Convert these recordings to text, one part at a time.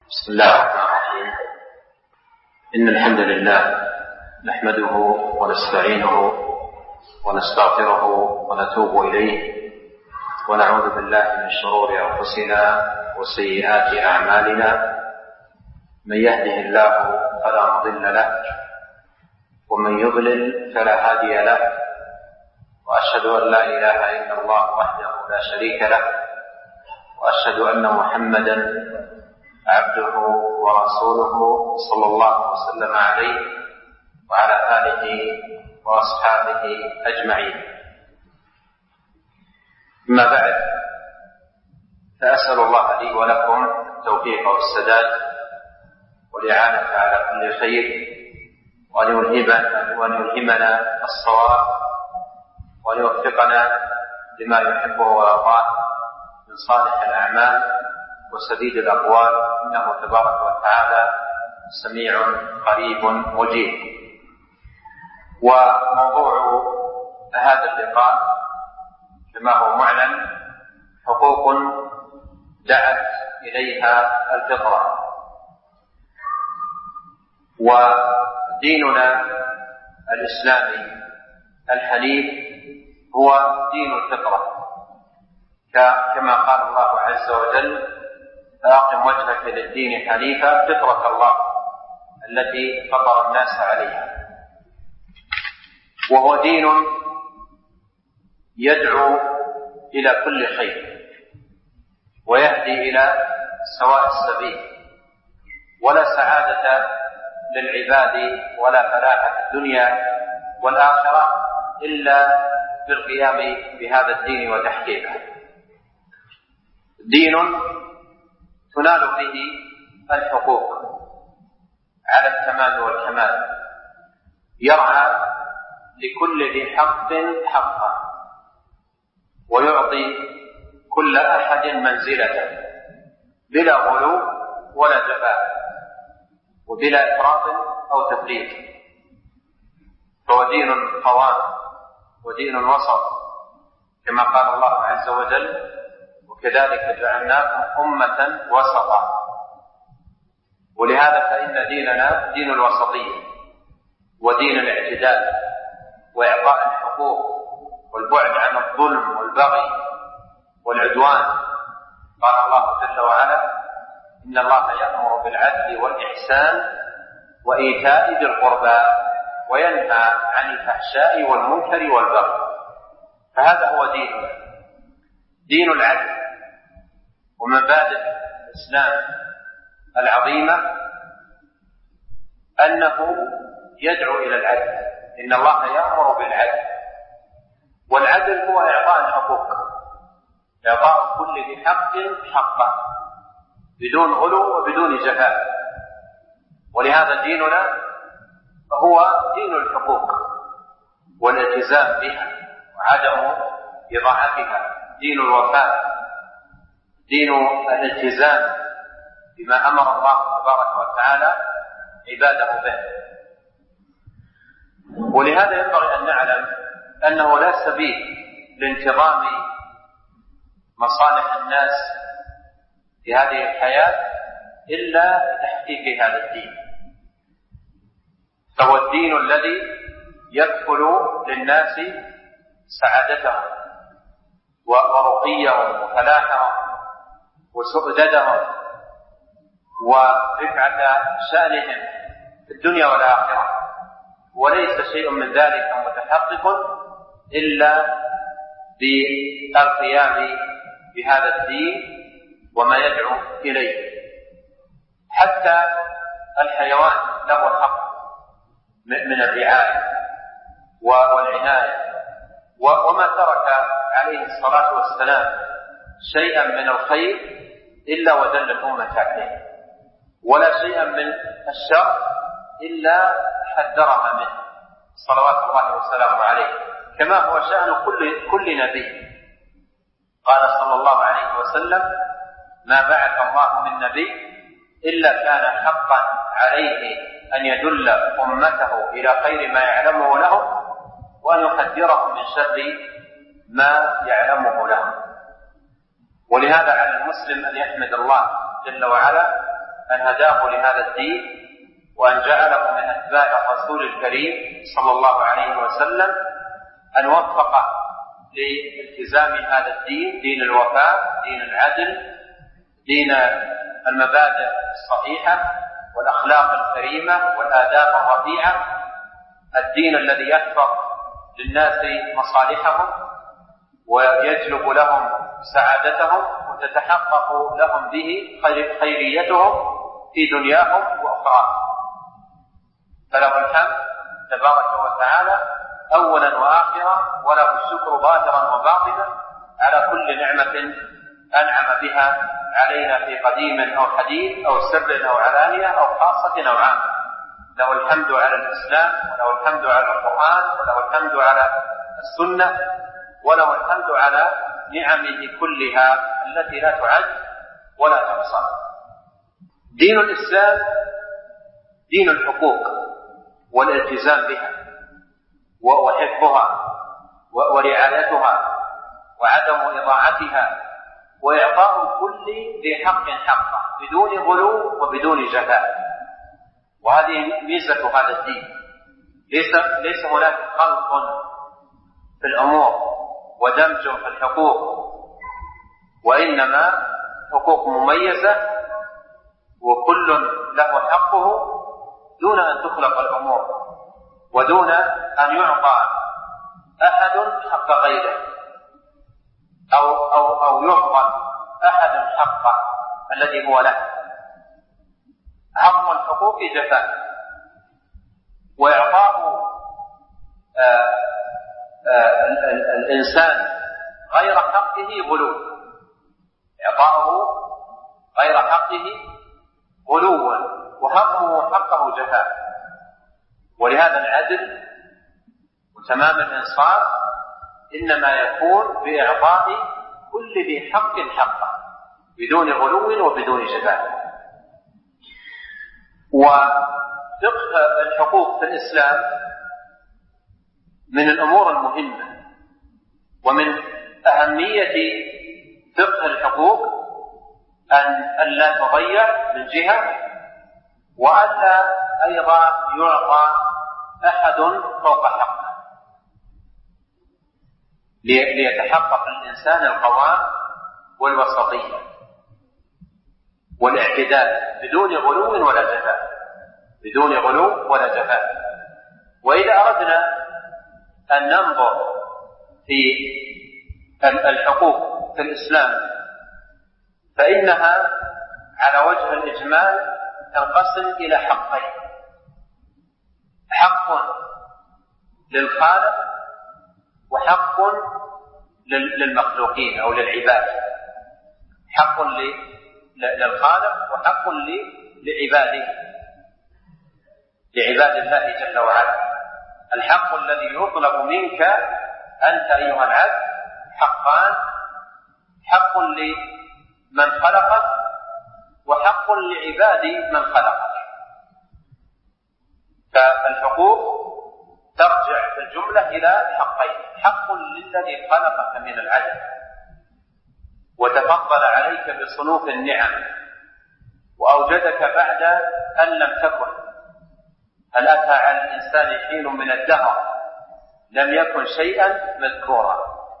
بسم الله الرحمن الرحيم. إن الحمد لله نحمده ونستعينه ونستغفره ونتوب إليه ونعوذ بالله من شرور أنفسنا وسيئات أعمالنا. من يهده الله فلا مضل له ومن يضلل فلا هادي له، وأشهد أن لا إله إلا الله وحده لا شريك له، وأشهد أن محمدا عبده ورسوله صلى الله وسلم عليه وعلى آله وأصحابه أجمعين. أما بعد، فأسأل الله لي ولكم التوفيق والسداد والإعانة على كل خير، وأن يلهمنا الصواب، وأن يوفقنا لما يحبه ويرضاه من صالح الأعمال وسديد الأقوال، إنه تبارك وتعالى سميع قريب مجيب. وموضوع هذا اللقاء كما هو معلن حقوق دعت إليها الفطرة. وديننا الإسلامي الحنيف هو دين الفطرة، كما قال الله عز وجل: فأقم وجهك للدين حنيفا فطرة الله التي فطر الناس عليها. وهو دين يدعو إلى كل خير ويهدي إلى سواء السبيل، ولا سعادة للعباد ولا فلاح في الدنيا والآخرة إلا بالقيام بهذا الدين وتحقيقه. دين تنال به الحقوق على التمام والكمال، يرعى لكل ذي حق حقه، ويعطي كل أحد منزلته بلا غلو ولا جفاء وبلا إفراط أو تفريط. فهو دين قوام ودين وسط، كما قال الله عز وجل: وكذلك جعلناكم أمة وسطا. ولهذا فإن ديننا دين الوسطية ودين الاعتدال وإعطاء الحقوق والبعد عن الظلم والبغي والعدوان. قال الله جل وعلا: إن الله يأمر بالعدل والإحسان وإيتاء ذي القربى وينهى عن الفحشاء والمنكر والبغي. فهذا هو ديننا، دين العدل. ومبادئ الإسلام العظيمة أنه يدعو إلى العدل. إن الله يأمر بالعدل، والعدل هو إعطاء الحقوق، إعطاء كل ذي حق حقه بدون غلو وبدون جفاء. ولهذا ديننا هو دين الحقوق والالتزام بها وعدم إضاعتها، دين الوفاء، دين الالتزام بما أمر الله تبارك وتعالى عباده به. ولهذا ينبغي أن نعلم أنه لا سبيل لانتظام مصالح الناس في هذه الحياة إلا بتحقيق هذا الدين. فهو الدين الذي يكفل للناس سعادتهم ورقيهم وفلاحهم وسؤددهم ورفعة شأنهم في الدنيا والآخرة. وليس شيء من ذلك متحقق إلا بالقيام بهذا الدين وما يدعو إليه. حتى الحيوان له حق من الرعاية والعناية، وما ترك عليه الصلاة والسلام شيئا من الخير إلا ودل الأمة عليه، ولا شيئا من الشر إلا حذرها منه صلوات الله وسلامه عليه، كما هو شأن كل نبي. قال صلى الله عليه وسلم: ما بعث الله من نبي إلا كان حقا عليه أن يدل أمته إلى خير ما يعلمه لهم، وأن يحذرهم من شر ما يعلمه لهم. ولهذا على المسلم أن يحمد الله جل وعلا أن هداه لهذا الدين وأن جعله من أتباع الرسول الكريم صلى الله عليه وسلم، أن وفقه لالتزام هذا الدين، دين الوفاء، دين العدل، دين المبادئ الصحيحة والأخلاق الكريمة والآداب الرفيعة، الدين الذي يحفظ للناس مصالحهم ويجلب لهم سعادتهم وتتحقق لهم به خيريتهم في دنياهم وأخراهم. فله الحمد تبارك وتعالى أولا وآخرا، وله الشكر ظاهرا وباطنا على كل نعمة أنعم بها علينا في قديم أو حديث أو سر أو علانية أو خاصة أو عامة. له الحمد على الإسلام، وله الحمد على القرآن، وله الحمد على السنة، وله الحمد على نعمه كلها التي لا تعد ولا تحصى. دين الإسلام دين الحقوق والالتزام بها وحفظها ورعايتها وعدم إضاعتها وإعطاء كل ذي حق حقه بدون غلو وبدون جفاء. وهذه ميزة هذا الدين، ليس هناك خلط في الأمور ودمج في الحقوق، وإنما حقوق مميزة وكل له حقه دون أن تخلق الأمور ودون أن يعطى أحد حق غيره أو يعطى أحد حقه الذي هو له. حق الحقوق جفاء، وإعطاء الإنسان غير حقه غلو، إعطاؤه غير حقه غلوا وهضمه حقه جفاء. ولهذا العدل وتمام الإنصاف إنما يكون بإعطاء كل ذي حق حقه بدون غلو وبدون جفاء. وفقه الحقوق في الإسلام من الأمور المهمة، ومن أهمية فقه الحقوق أن لا تضيع من جهة، وألا أيضا يعطى أحد فوق حقه، ليتحقق الإنسان القوام والوسطية والاعتدال بدون غلو ولا جفاء، بدون غلو ولا جفاء. وإذا أردنا أن ننظر في الحقوق في الإسلام فإنها على وجه الإجمال تنقسم إلى حقين: حق للخالق وحق للمخلوقين أو للعباد. حق للخالق وحق لعباد الله جل وعلا. الحق الذي يطلب منك أنت أيها العبد حقان: حق لمن خلقك وحق لعباد من خلقك. فالحقوق ترجع في الجملة إلى حقين: حق للذي خلقك من العدم وتفضل عليك بصنوف النعم وأوجدك بعد أن لم تكن. هل أتى على الإنسان حين من الدهر لم يكن شيئا مذكورا.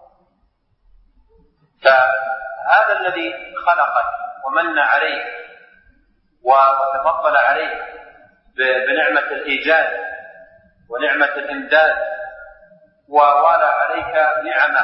فهذا الذي خلقك ومن عليك وتفضل عليك بنعمة الإيجاد ونعمة الإمداد ووالى عليك نعمة،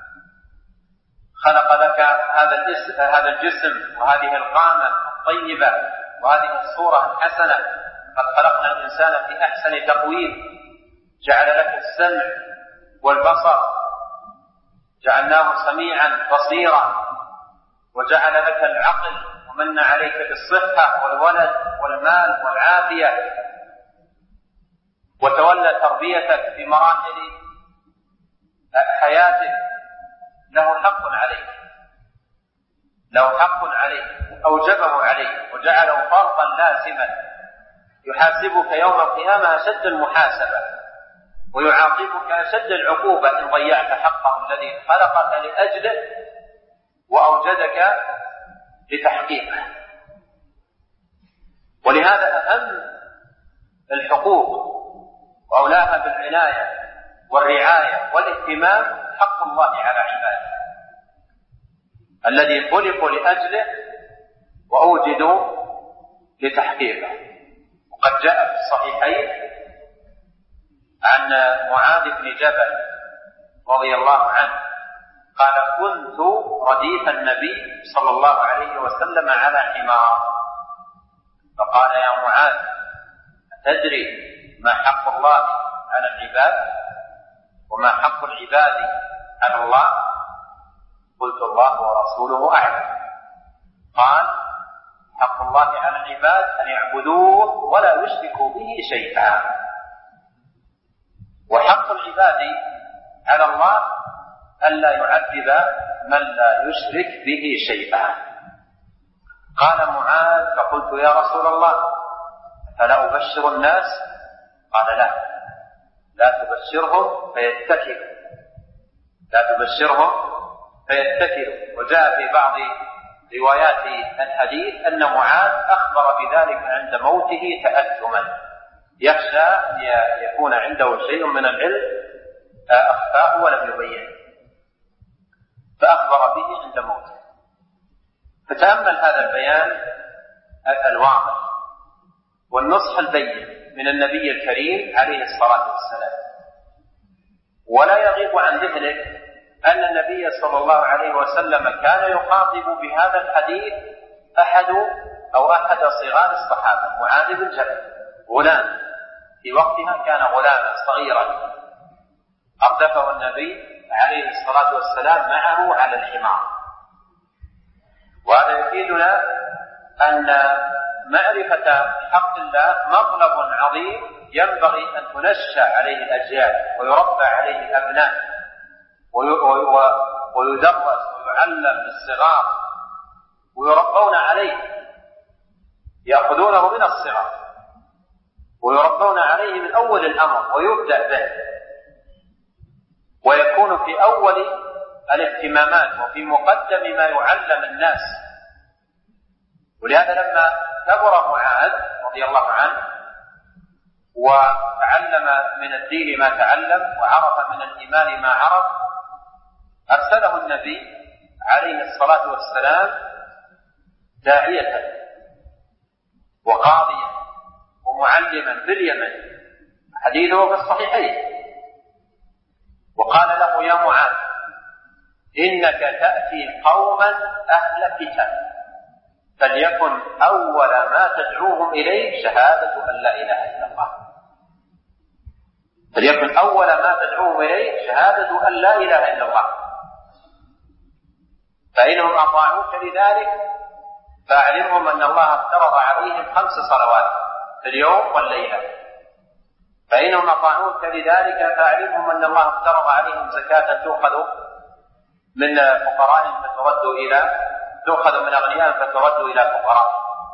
خلق لك هذا الجسم وهذه القامة الطيبة وهذه الصورة الحسنة. قد خلقنا الإنسان في أحسن تقويم، جعل لك السمع والبصر، جعلناه سميعا بصيرا، وجعل لك العقل ومن عليك بالصحة والولد والمال والعافية، وتولى تربيتك في مراحل حياتك. له حق عليك، له حق عليك، أوجبه عليك وجعله فرضا لازما يحاسبك يوم القيامة أشد المحاسبة ويعاقبك أشد العقوبة إن ضيعت حقه الذي خلقك لأجله وأوجدك لتحقيقه. ولهذا أهم الحقوق وأولاها بالعناية والرعاية والاهتمام حق الله على عباده الذي خلقوا لأجله وأوجدوا لتحقيقه. وقد جاء في الصحيحين عن معاذ بن جبل رضي الله عنه قال: كنت رديف النبي صلى الله عليه وسلم على حمار، فقال: يا معاذ، أتدري ما حق الله على العباد وما حق العباد على الله؟ قلت: الله ورسوله أعلم. قال: حق الله على العباد أن يعبدوه ولا يشركوا به شيئا، وحق العباد على الله ألا يعذب من لا يشرك به شيئا. قال معاذ: فقلت: يا رسول الله، فلا أبشر الناس؟ قال: لا تبشرهم فيتكلوا، لا تبشرهم فيتكلوا. وجاء في بعض روايات الحديث أن معاذ أخبر بذلك عند موته تأثما، يخشى أن يكون عنده شيء من العلم أخفاه ولم يبينه، فأخبر به عند موته. فتأمل هذا البيان الواضح والنصح البين من النبي الكريم عليه الصلاة والسلام. ولا يغيب عن ذهنك أن النبي صلى الله عليه وسلم كان يخاطب بهذا الحديث أحد صغار الصحابة، معاذ بن جبل، غلام في وقتها، كان غلاما صغيرا أردفه النبي عليه الصلاة والسلام معه على الحمار. وهذا يفيدنا أن معرفة حق الله مطلب عظيم ينبغي أن تنشأ عليه الأجيال ويربى عليه الأبناء ويدرس ويعلم للصغار ويربون عليه، يأخذونه من الصغر ويربون عليه من أول الأمر ويبدأ به، ويكون في أول الاهتمامات وفي مقدم ما يعلم الناس. ولهذا لما كبر معاذ رضي الله عنه وتعلم من الدين ما تعلم وعرف من الإيمان ما عرف، أرسله النبي عليه الصلاة والسلام داعية وقاضيا ومعلما في اليمن، حديثه في الصحيحين، وقال له: يا معاذ، إنك تأتي قوما أهل كتاب، فليكن أول ما تدعوهم إليه شهادة أن لا إله إلا الله. فليكن أول ما تدعوهم إليه شهادة أن لا إله إلا الله، فإنهم أطاعوك لذلك فأعلمهم أن الله افترض عليهم 5 صلوات في اليوم والليلة، فإنهم أطاعوك لذلك فأعلمهم أن الله افترض عليهم زكاة تؤخذ من فقراء تؤخذ من أغنياء فترد إلى فقراء.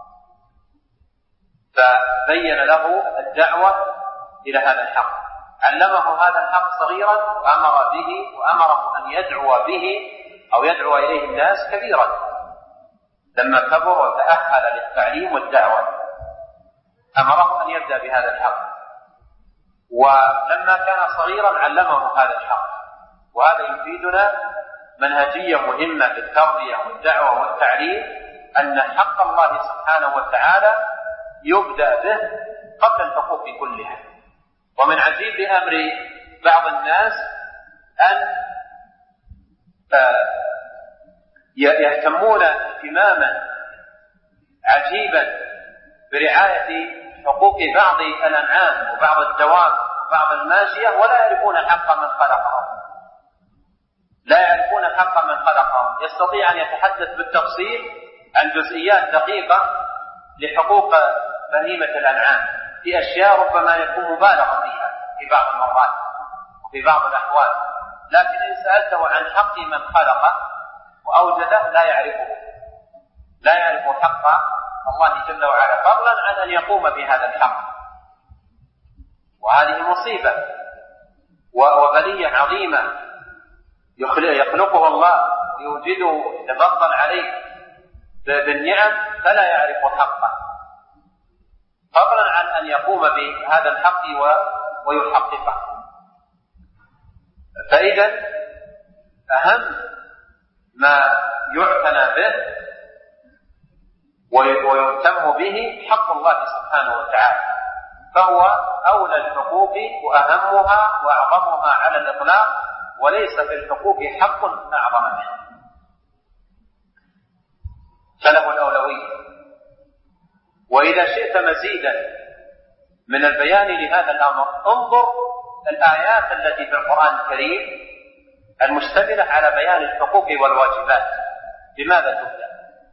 فبين له الدعوة إلى هذا الحق، علمه هذا الحق صغيرا وأمر به، وأمره أن يدعو به أو يدعو إليه الناس كبيرا لما كبر وتأهل للتعليم والدعوة، أمره أن يبدأ بهذا الحق. ولما كان صغيرا علمه هذا الحق. وهذا يفيدنا منهجية مهمة في التربية والدعوة والتعليم، أن حق الله سبحانه وتعالى يبدأ به قبل الحقوق كلها. ومن عجيب أمر بعض الناس أن يهتمون اهتماما عجيبا برعاية حقوق بعض الأنعام وبعض الدواب وبعض الماشية ولا يعرفون حق من خلقهم، لا يعرفون حق من خلقهم. يستطيع أن يتحدث بالتفصيل عن جزئيات دقيقة لحقوق بهيمة الأنعام في أشياء ربما يكون مبالغ فيها في بعض المرات وفي بعض الأحوال، لكن إن سألته عن حق من خلقه وأوجده لا يعرف حق الله جل وعلا، فضلا عن أن يقوم بهذا الحق. وهذه مصيبة وبلية عظيمة يخلقه الله، يوجده، يتفضل عليه بالنعم فلا يعرف حقه. بهذا الحق ويحققه. فإذا أهم ما يعتنى به ويهتم به حق الله سبحانه وتعالى، فهو أولى الحقوق وأهمها وأعظمها على الإطلاق، وليس في الحقوق حق أعظم منه، فله الأولوية. وإذا شئت مزيدا من البيان لهذا الأمر انظر الآيات التي في القرآن الكريم المشتملة على بيان الحقوق والواجبات بماذا تبدأ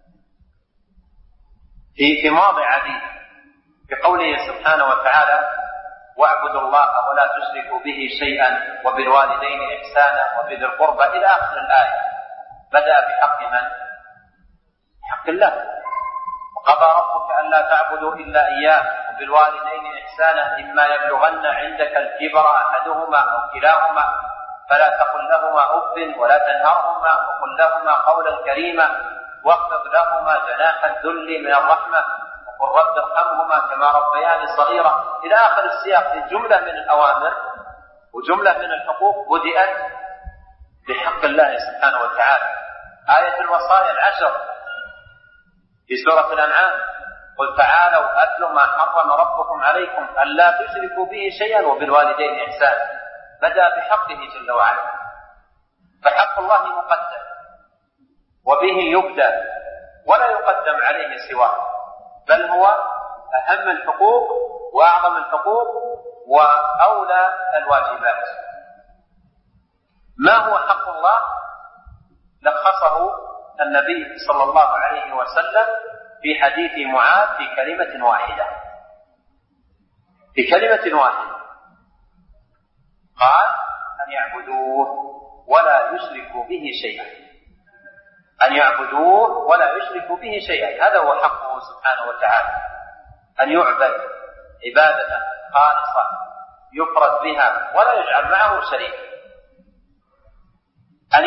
في مواضع عديدة، بقوله سبحانه وتعالى: واعبدوا الله ولا تشركوا به شيئا وبالوالدين إحسانا وبذي القربى إلى آخر الآية. بدأ بحق من؟ حق الله. وقضى ربك ألا تعبدوا إلا إياه وبالوالدين إحسانا إما يبلغن عندك الكبر أحدهما أو كلاهما فلا تقل لهما أف ولا تنهرهما وقل لهما قولا كريما واخفض لهما جناح الذل من الرحمة وقل رب ارحمهما كما ربياني صغيرا إلى آخر السياق. جملة من الأوامر وجملة من الحقوق بدأت بحق الله سبحانه وتعالى. آية الوصايا العشر في سورة الأنعام: قل تعالوا أتل ما حرم ربكم عليكم ألا تشركوا به شيئا وبالوالدين إحسانا. بدأ بحقه جل وعلا، فحق الله مقدم وبه يبدأ ولا يقدم عليه سواه، بل هو أهم الحقوق وأعظم الحقوق وأولى الواجبات. ما هو حق الله؟ لخصه النبي صلى الله عليه وسلم في حديث معاذ في كلمة واحدة، في كلمة واحدة قال: أن يعبدوه ولا يشركوا به شيئا، أن يعبدوه ولا يشركوا به شيئا. هذا هو حقه سبحانه وتعالى، أن يعبد عبادة خالصة يفرد بها ولا يجعل معه شريك. أن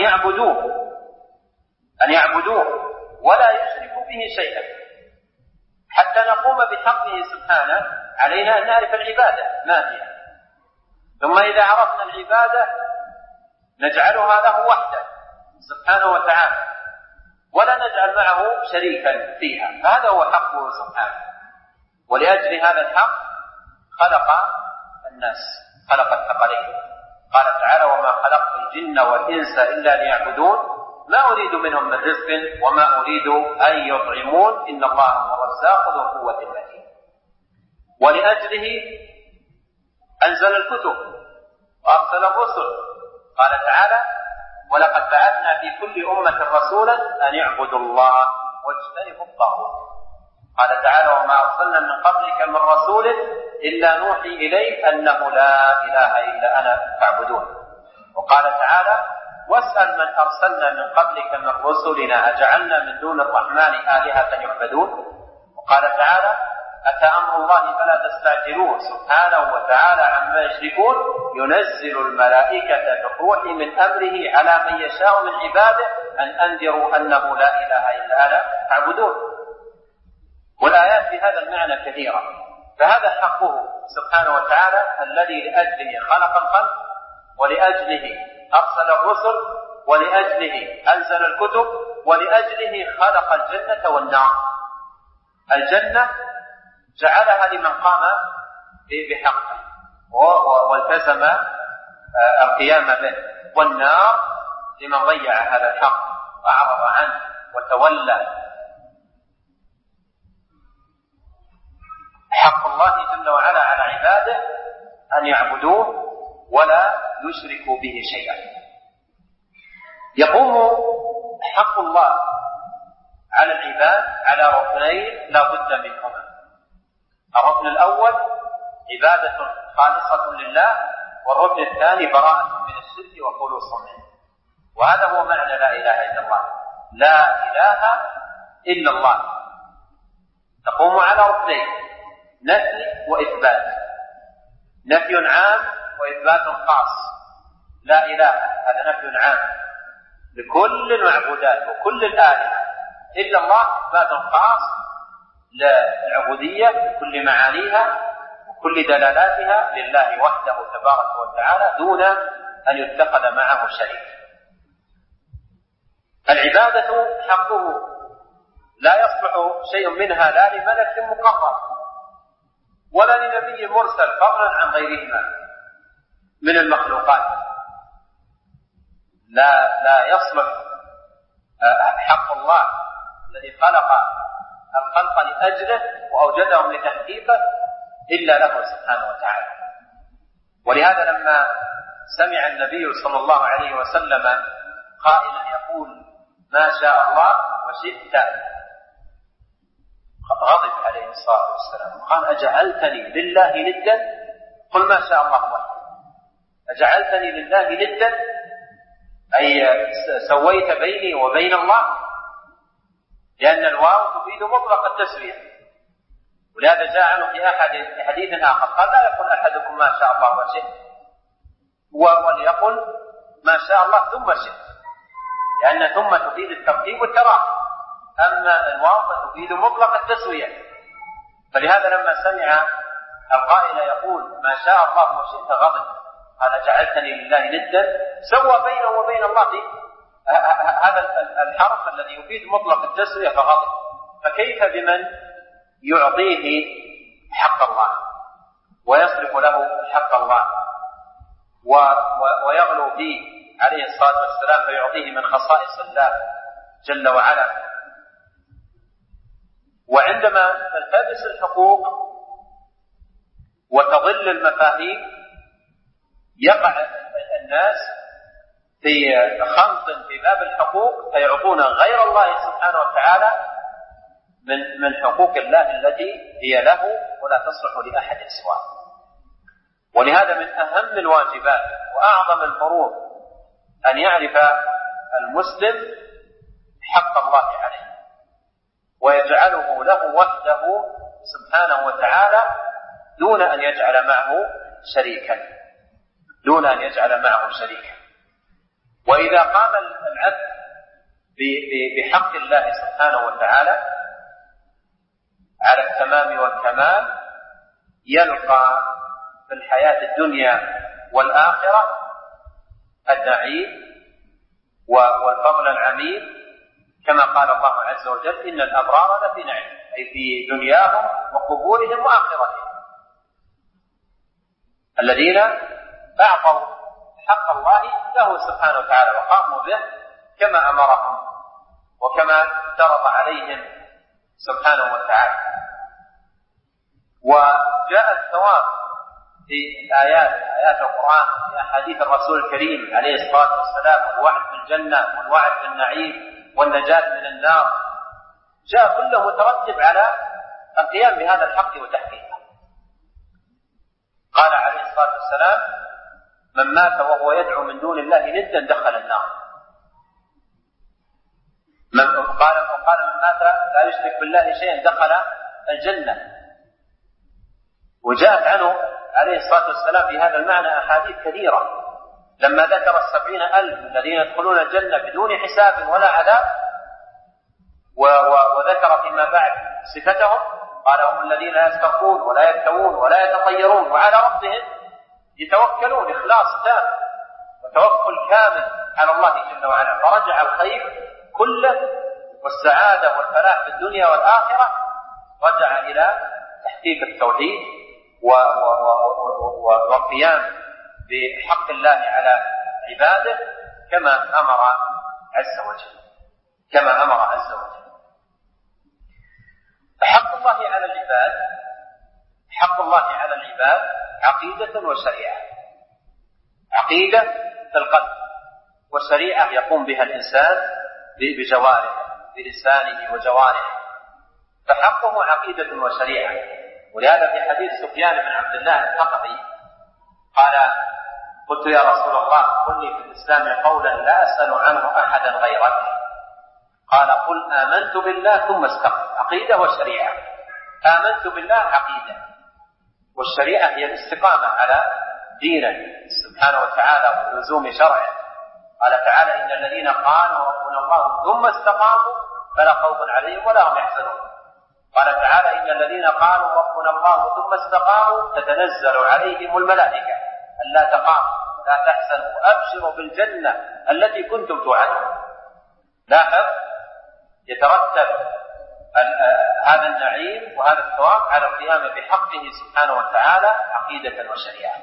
يعبدوه ولا يشركوا به شيئا. حتى نقوم بحقه سبحانه علينا أن نعرف العبادة ما هي، ثم إذا عرفنا العبادة نجعلها له وحده سبحانه وتعالى ولا نجعل معه شريكا فيها، فهذا هو حقه سبحانه. ولأجل هذا الحق خلق الناس، خلق الثقلين. قال تعالى: وما خلقت الجن والإنس إلا ليعبدون ما أريد منهم من رزق وما أريد أن يطعمون إن الله هو الرزاق ذو القوة المتين. ولأجله أنزل الكتب وأرسل الرسل. قال تعالى: ولقد بعثنا في كل أمة رسولا أن يعبدوا الله واجتنبوا الطاغوت. قال تعالى: وما أرسلنا من قبلك من رسول إلا نوحي إليه أنه لا إله إلا أنا فاعبدون. وقال تعالى: واسأل من أرسلنا من قبلك من رسلنا أجعلنا من دون الرحمن آلهة يعبدون. وقال تعالى: أتى أمر الله فلا تستعجلوه سبحانه وتعالى عما يشركون ينزل الملائكة بالروح من أمره على من يشاء من عباده أن أنذروا أنه لا إله إلا أنا فاعبدون. والآيات في هذا المعنى كثيرة. فهذا حقه سبحانه وتعالى الذي لأجله خلق الخلق ولأجله أرسل الرسل ولأجله أنزل الكتب ولأجله خلق الجنة والنار. الجنة جعلها لمن قام بحقه والتزم القيام به، والنار لمن ضيع هذا الحق وأعرض عنه وتولى. حق الله جل وعلا على عباده أن يعبدوه ولا يشركوا به شيئا. يقوم حق الله على العباد على ركنين لا بد منهما. الركن الأول عبادة خالصة لله، والركن الثاني براءة من الشرك وخلوص منه. وهذا هو معنى لا إله إلا الله. لا إله إلا الله تقوم على ركنين: نفي وإثبات. نفي عام وإثبات خاص. لا إله هذا نفي عام لكل المعبودات وكل الآلهة، إلا الله إثبات خاص للعبودية بكل معانيها كل دلالاتها لله وحده تبارك وتعالى دون أن يتخذ معه شريك. العبادة حقه لا يصلح شيء منها لا لملك مقرب ولا لنبي مرسل فضلا عن غيرهما من المخلوقات. لا يصلح حق الله الذي خلق الخلق لأجله وأوجدهم لتحقيقه إلا له سبحانه وتعالى. ولهذا لما سمع النبي صلى الله عليه وسلم قائلا يقول ما شاء الله وشئت غضب عليه الصلاة والسلام وقال أجعلتني لله ندا؟ قل ما شاء الله وحده. أجعلتني لله ندا أي سويت بيني وبين الله، لأن الواو تفيد مطلق التسوية. ولهذا جاء عنه في حديث آخر قال لا يقول أحدكم ما شاء الله وشئت وليقل ما شاء الله ثم شئت، لأن ثم تفيد الترتيب والتراخي، أما الواو فتفيد مطلق التسوية. فلهذا لما سمع القائل يقول ما شاء الله وشئت غضب، قال جعلتني لله ندا، سوى بينه وبين الله هذا الحرف الذي يفيد مطلق التسوية فغضب. فكيف بمن يعطيه حق الله ويصرف له حق الله ويغلو فيه عليه الصلاة والسلام فيعطيه من خصائص الله جل وعلا. وعندما تلتبس الحقوق وتضل المفاهيم يقع الناس في خلط في باب الحقوق فيعطون غير الله سبحانه وتعالى من حقوق الله التي هي له ولا تصلح لأحد سواه. ولهذا من أهم الواجبات وأعظم الفروض أن يعرف المسلم حق الله عليه ويجعله له وحده سبحانه وتعالى دون أن يجعل معه شريكا. وإذا قام العبد بحق الله سبحانه وتعالى على التمام والكمال يلقى في الحياة الدنيا والآخرة النعيم والفضل العميم، كما قال الله عز وجل إن الأبرار لفي نعيم، أي في دنياهم وقبورهم وآخرتهم، الذين أعطوا حق الله له سبحانه وتعالى وقاموا به كما أمرهم وكما افترض عليهم سبحانه وتعالى. وجاء الثواب في آيات القرآن في أحاديث الرسول الكريم عليه الصلاة والسلام، والوعد بالجنة والوعد بالنعيم والنجاة من النار، جاء كله مترتب على القيام بهذا الحق وتحقيقه. قال عليه الصلاة والسلام من مات وهو يدعو من دون الله ندا دخل النار. وقال من مات لا يشرك بالله شيئا دخل الجنة. وجاءت عنه عليه الصلاة والسلام في هذا المعنى أحاديث كثيرة، لما ذكر 70,000 الذين يدخلون الجنة بدون حساب ولا عذاب، وذكر فيما بعد صفتهم قال هم الذين لا يسترقون ولا يكتوون ولا يتطيرون وعلى ربهم يتوكلون إخلاص تام وتوكل كامل على الله جل وعلا، فرجع الخير كله والسعادة والفلاح في الدنيا والآخرة رجع إلى تحقيق التوحيد والقيام بحق الله على عباده كما أمر عز وجل. حق الله على العباد عقيدة وشريعة. عقيدة في القلب، والشريعة يقوم بها الإنسان بجوارحه بلسانه وجوارحه، فحقه عقيدة وشريعة. ولهذا في حديث سفيان بن عبد الله الثقفي قال قلت يا رسول الله قل لي في الإسلام قولا لا أسأل عنه أحدا غيرك، قال قل آمنت بالله ثم استقم. عقيدة وشريعة. آمنت بالله عقيدة، والشريعة هي الاستقامة على دينه سبحانه وتعالى ولزوم شرعه. قال تعالى إن الذين قالوا ربنا الله ثم استقاموا فلا خوف عليهم ولا هم يحزنون. قال تعالى: إن الذين قالوا ربنا الله ثم استقاموا تتنزل عليهم الملائكة ألا تخافوا ولا تحزنوا وأبشروا بالجنة التي كنتم توعدون. لاحظ، يترتب هذا النعيم وهذا الثواب على القيام بحقه سبحانه وتعالى عقيدة وشريعة.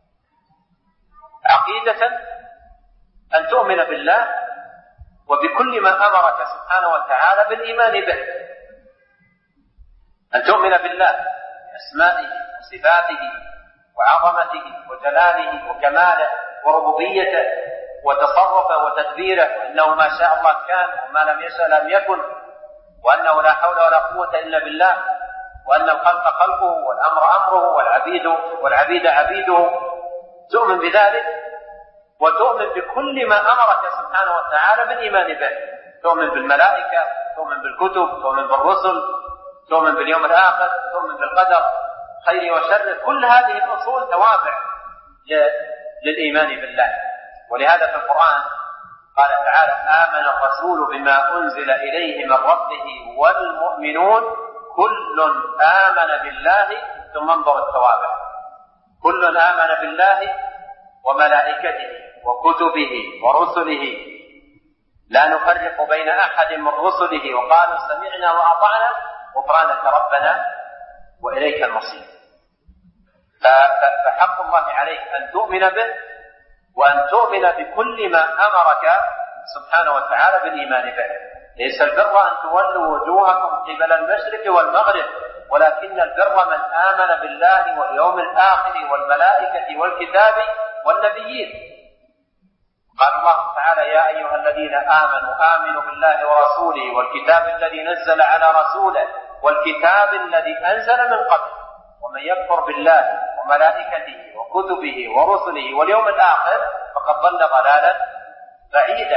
عقيدة أن تؤمن بالله وبكل ما أمرك سبحانه وتعالى بالإيمان به، أن تؤمن بالله بأسمائه وصفاته وعظمته وجلاله وكماله وربوبيته وتصرفه وتدبيره، وأنه ما شاء الله كان وما لم يشاء لم يكن، وأنه لا حول ولا قوة إلا بالله، وأن الخلق خلقه والأمر أمره والعبيد عبيده. تؤمن بذلك وتؤمن بكل ما أمرك سبحانه وتعالى بالإيمان به. تؤمن بالملائكة، تؤمن بالكتب، تؤمن بالرسل، تؤمن باليوم الآخر، تؤمن بالقدر خير وشر. كل هذه الأصول توابع للإيمان بالله. ولهذا في القرآن قال تعالى: آمن الرسول بما أنزل إليه من ربه والمؤمنون كل آمن بالله. ثم انظر التوابع: كل آمن بالله وملائكته وكتبه ورسله لا نفرق بين أحد من رسله وقالوا سمعنا وأطعنا غفرانك ربنا وإليك المصير. فحق الله عليك أن تؤمن به وأن تؤمن بكل ما أمرك سبحانه وتعالى بالإيمان به. ليس البر أن تولوا وجوهكم قبل المشرق والمغرب، ولكن البر من آمن بالله واليوم الآخر والملائكة والكتاب والنبيين. قال الله تعالى: يا أيها الذين آمنوا بالله ورسوله والكتاب الذي نزل على رسوله والكتاب الذي أنزل من قبل ومن يكفر بالله وملائكته وكتبه ورسله واليوم الآخر فقد ضل ضلالا بعيدا.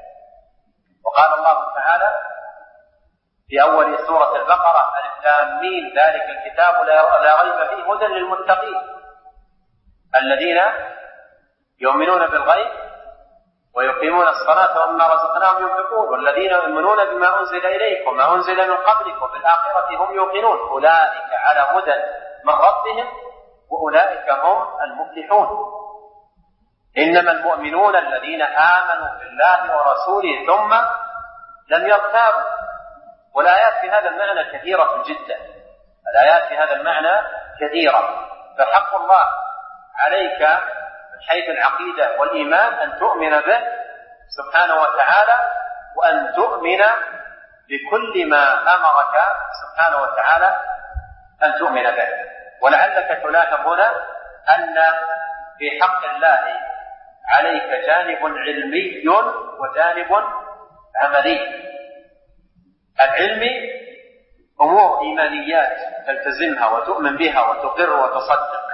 وقال الله تعالى في أول سورة البقرة: ألف لام ميم ذلك الكتاب لا ريب فيه هدى للمتقين الذين يؤمنون بالغيب ويقيمون الصلاة ومما رزقناهم ينفقون والذين يؤمنون بما أنزل إليك وما أنزل من قبلك وبالآخرة هم يوقنون أولئك على هدى من ربهم وأولئك هم المفلحون. إنما المؤمنون الذين آمنوا بالله ورسوله ثم لم يرتابوا. والآيات في هذا المعنى كثيرة جدا، الآيات في هذا المعنى كثيرة. فحق الله عليك من حيث العقيدة والإيمان أن تؤمن به سبحانه وتعالى، وأن تؤمن بكل ما أمرك سبحانه وتعالى أن تؤمن به. ولعلك تلاحظ هنا أن في حق الله عليك جانب علمي وجانب عملي. العلمي أمور إيمانيات تلتزمها وتؤمن بها وتقر وتصدق.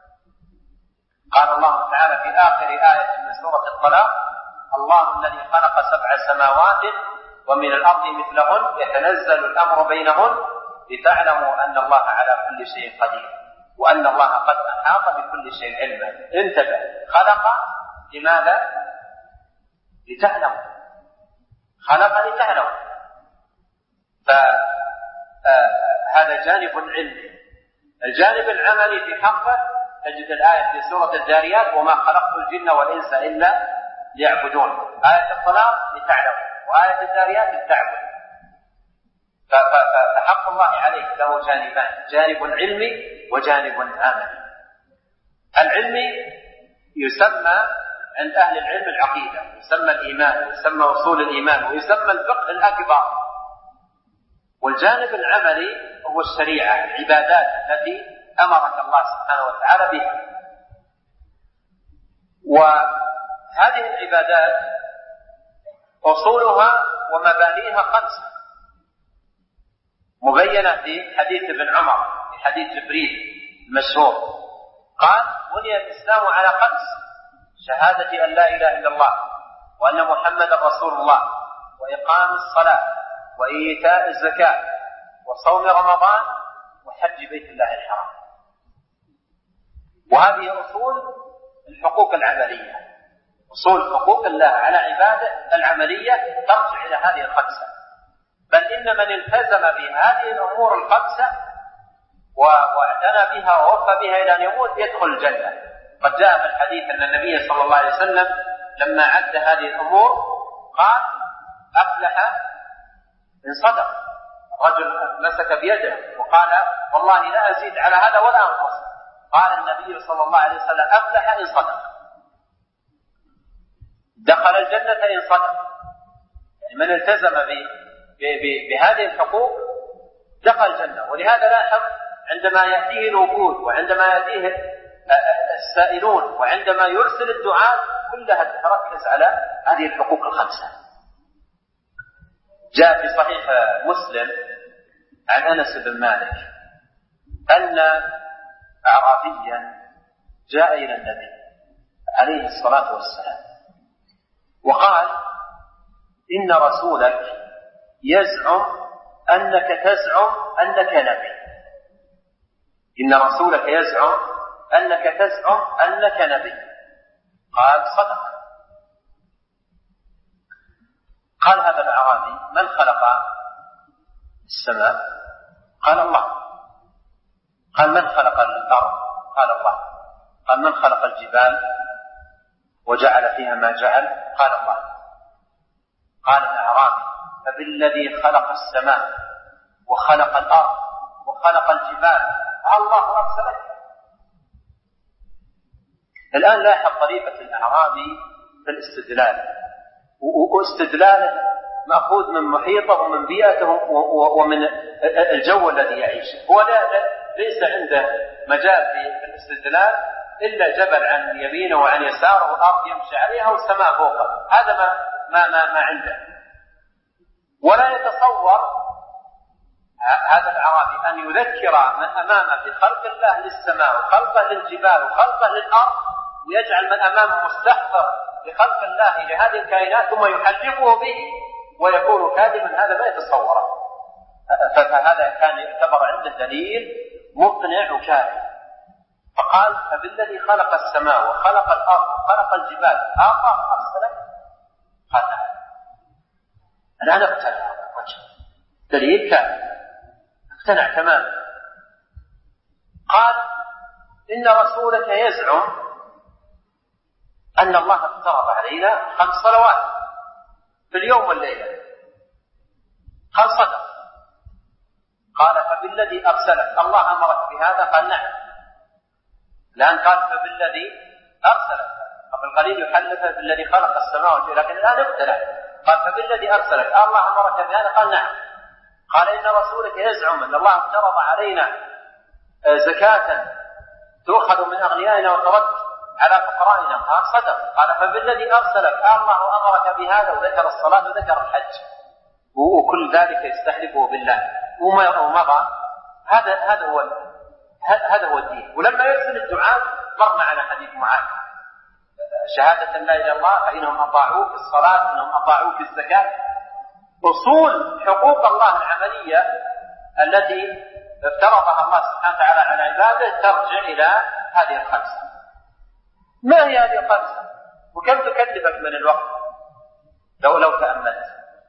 قال الله تعالى في آخر آية من سورة الطلاق: الله الذي خلق 7 سماوات ومن الأرض مثلهن يتنزل الأمر بينهن لتعلموا أن الله على كل شيء قدير وأن الله قد أحاط بكل شيء علما. انتبه، خلق لماذا؟ لتعلموا، خلق لتعلموا. فهذا جانب علمي. الجانب العملي في حقه تجد الآية في سورة الذاريات: وما خلقت الجن والإنس إلا ليعبدون. آية الطلاق لتعلموا، وآية الذاريات لتعبد. فحق الله عليك له جانبان: جانب علمي وجانب عملي. العلمي يسمى عند أهل العلم العقيدة، يسمى الإيمان، ويسمى أصول الإيمان، ويسمى الفقه الأكبر. والجانب العملي هو الشريعة، العبادات التي أمرك الله سبحانه وتعالى بها. وهذه العبادات أصولها ومبانيها 5 مبينة في حديث ابن عمر، في حديث جبريل المشهور. قال: بني الإسلام على 5: شهادة أن لا إله إلا الله وأن محمدا رسول الله وإقام الصلاة وإيتاء الزكاة وصوم رمضان وحج بيت الله الحرام. وهذه أصول الحقوق العملية، أصول حقوق الله على عباده العملية ترجع إلى هذه 5. بل إن من التزم بهذه الأمور الخمسة واعتنى بها ووفى بها إلى أن يموت يدخل الجنة. قد جاء في الحديث أن النبي صلى الله عليه وسلم لما عد هذه الأمور قال أفلح إن صدق. رجل مسك بيده وقال والله لا أزيد على هذا ولا أنقص. قال النبي صلى الله عليه وسلم أفلح إن صدق، دخل الجنة إن صدق. يعني من التزم بهذه الحقوق دخل الجنة. ولهذا لاحظ عندما يأتيه الوفود وعندما يأتيه السائلون وعندما يرسل الدعاء كلها تتركز على هذه الحقوق الخمسة. جاء في صحيح مسلم عن أنس بن مالك أن أعرابيا جاء إلى النبي عليه الصلاة والسلام وقال إن رسولك يزعم أنك تزعم أنك نبي. إن رسولك يزعم أنك تزعم أنك نبي. قال صدق. قال هذا الأعرابي من خلق السماء؟ قال الله. قال من خلق الأرض؟ قال الله. قال من خلق الجبال وجعل فيها ما جعل؟ قال الله. قال الأعرابي فبالذي خلق السماء وخلق الأرض وخلق الجبال الله أرسلك. الآن لاحظ طريقة الأعرابي في الاستدلال، واستدلاله مأخوذ من محيطه ومن بيئته ومن الجو الذي يعيشه. هو ليس عنده مجال في الاستدلال إلا جبل عن يمينه وعن يساره وأرض يمشي عليها والسماء فوقه. هذا ما عنده. ولا يتصور هذا الأعرابي أن يذكر من أمامه بخلق الله للسماء وخلقه للجبال وخلقه للأرض ويجعل من أمامه مستحضر بخلق الله لهذه الكائنات ثم يحلفه به ويكون كاذبا. هذا ما يتصوره. فهذا كان يعتبر عنده دليل مقنع وكافي. فقال فبالذي خلق السماء وخلق الأرض وخلق الجبال الله أرسلك؟ قال نعم. الآن اقتنع دليل كافي، اقتنع تماما. قال إن رسولك يزعم أن الله افترض علينا 5 صلوات في اليوم والليلة. قال صدق. قال فبالذي أرسلك الله أمرك بهذا؟ قال نعم. الآن قال فبالذي أرسلك، قبل قليل يحلفه بالذي خلق السماء والأرض، لكن الآن ابتلع. قال فبالذي أرسلك الله أمرك بهذا؟ قال نعم. قال إن رسولك يزعم أن الله افترض علينا زكاة تؤخذ من أغنيائنا وترد على فقرائنا. قال صدق. قال فبالذي أرسلك الله أمرك بهذا، وذكر الصلاة وذكر الحج وكل ذلك يستحلفه بالله ومضى. هذا هو الدين. ولما يرسل الدعاء مر معنا حديث معاذ شهادة لا إله إلا الله فإنهم أطاعوه في الصلاة إنهم أطاعوه في الزكاة. أصول حقوق الله العملية التي افترضها الله سبحانه وتعالى على عباده ترجع إلى هذه الخمسة. ما هي هذه الخمسة؟ وكم تكلفك من الوقت لو تأملت؟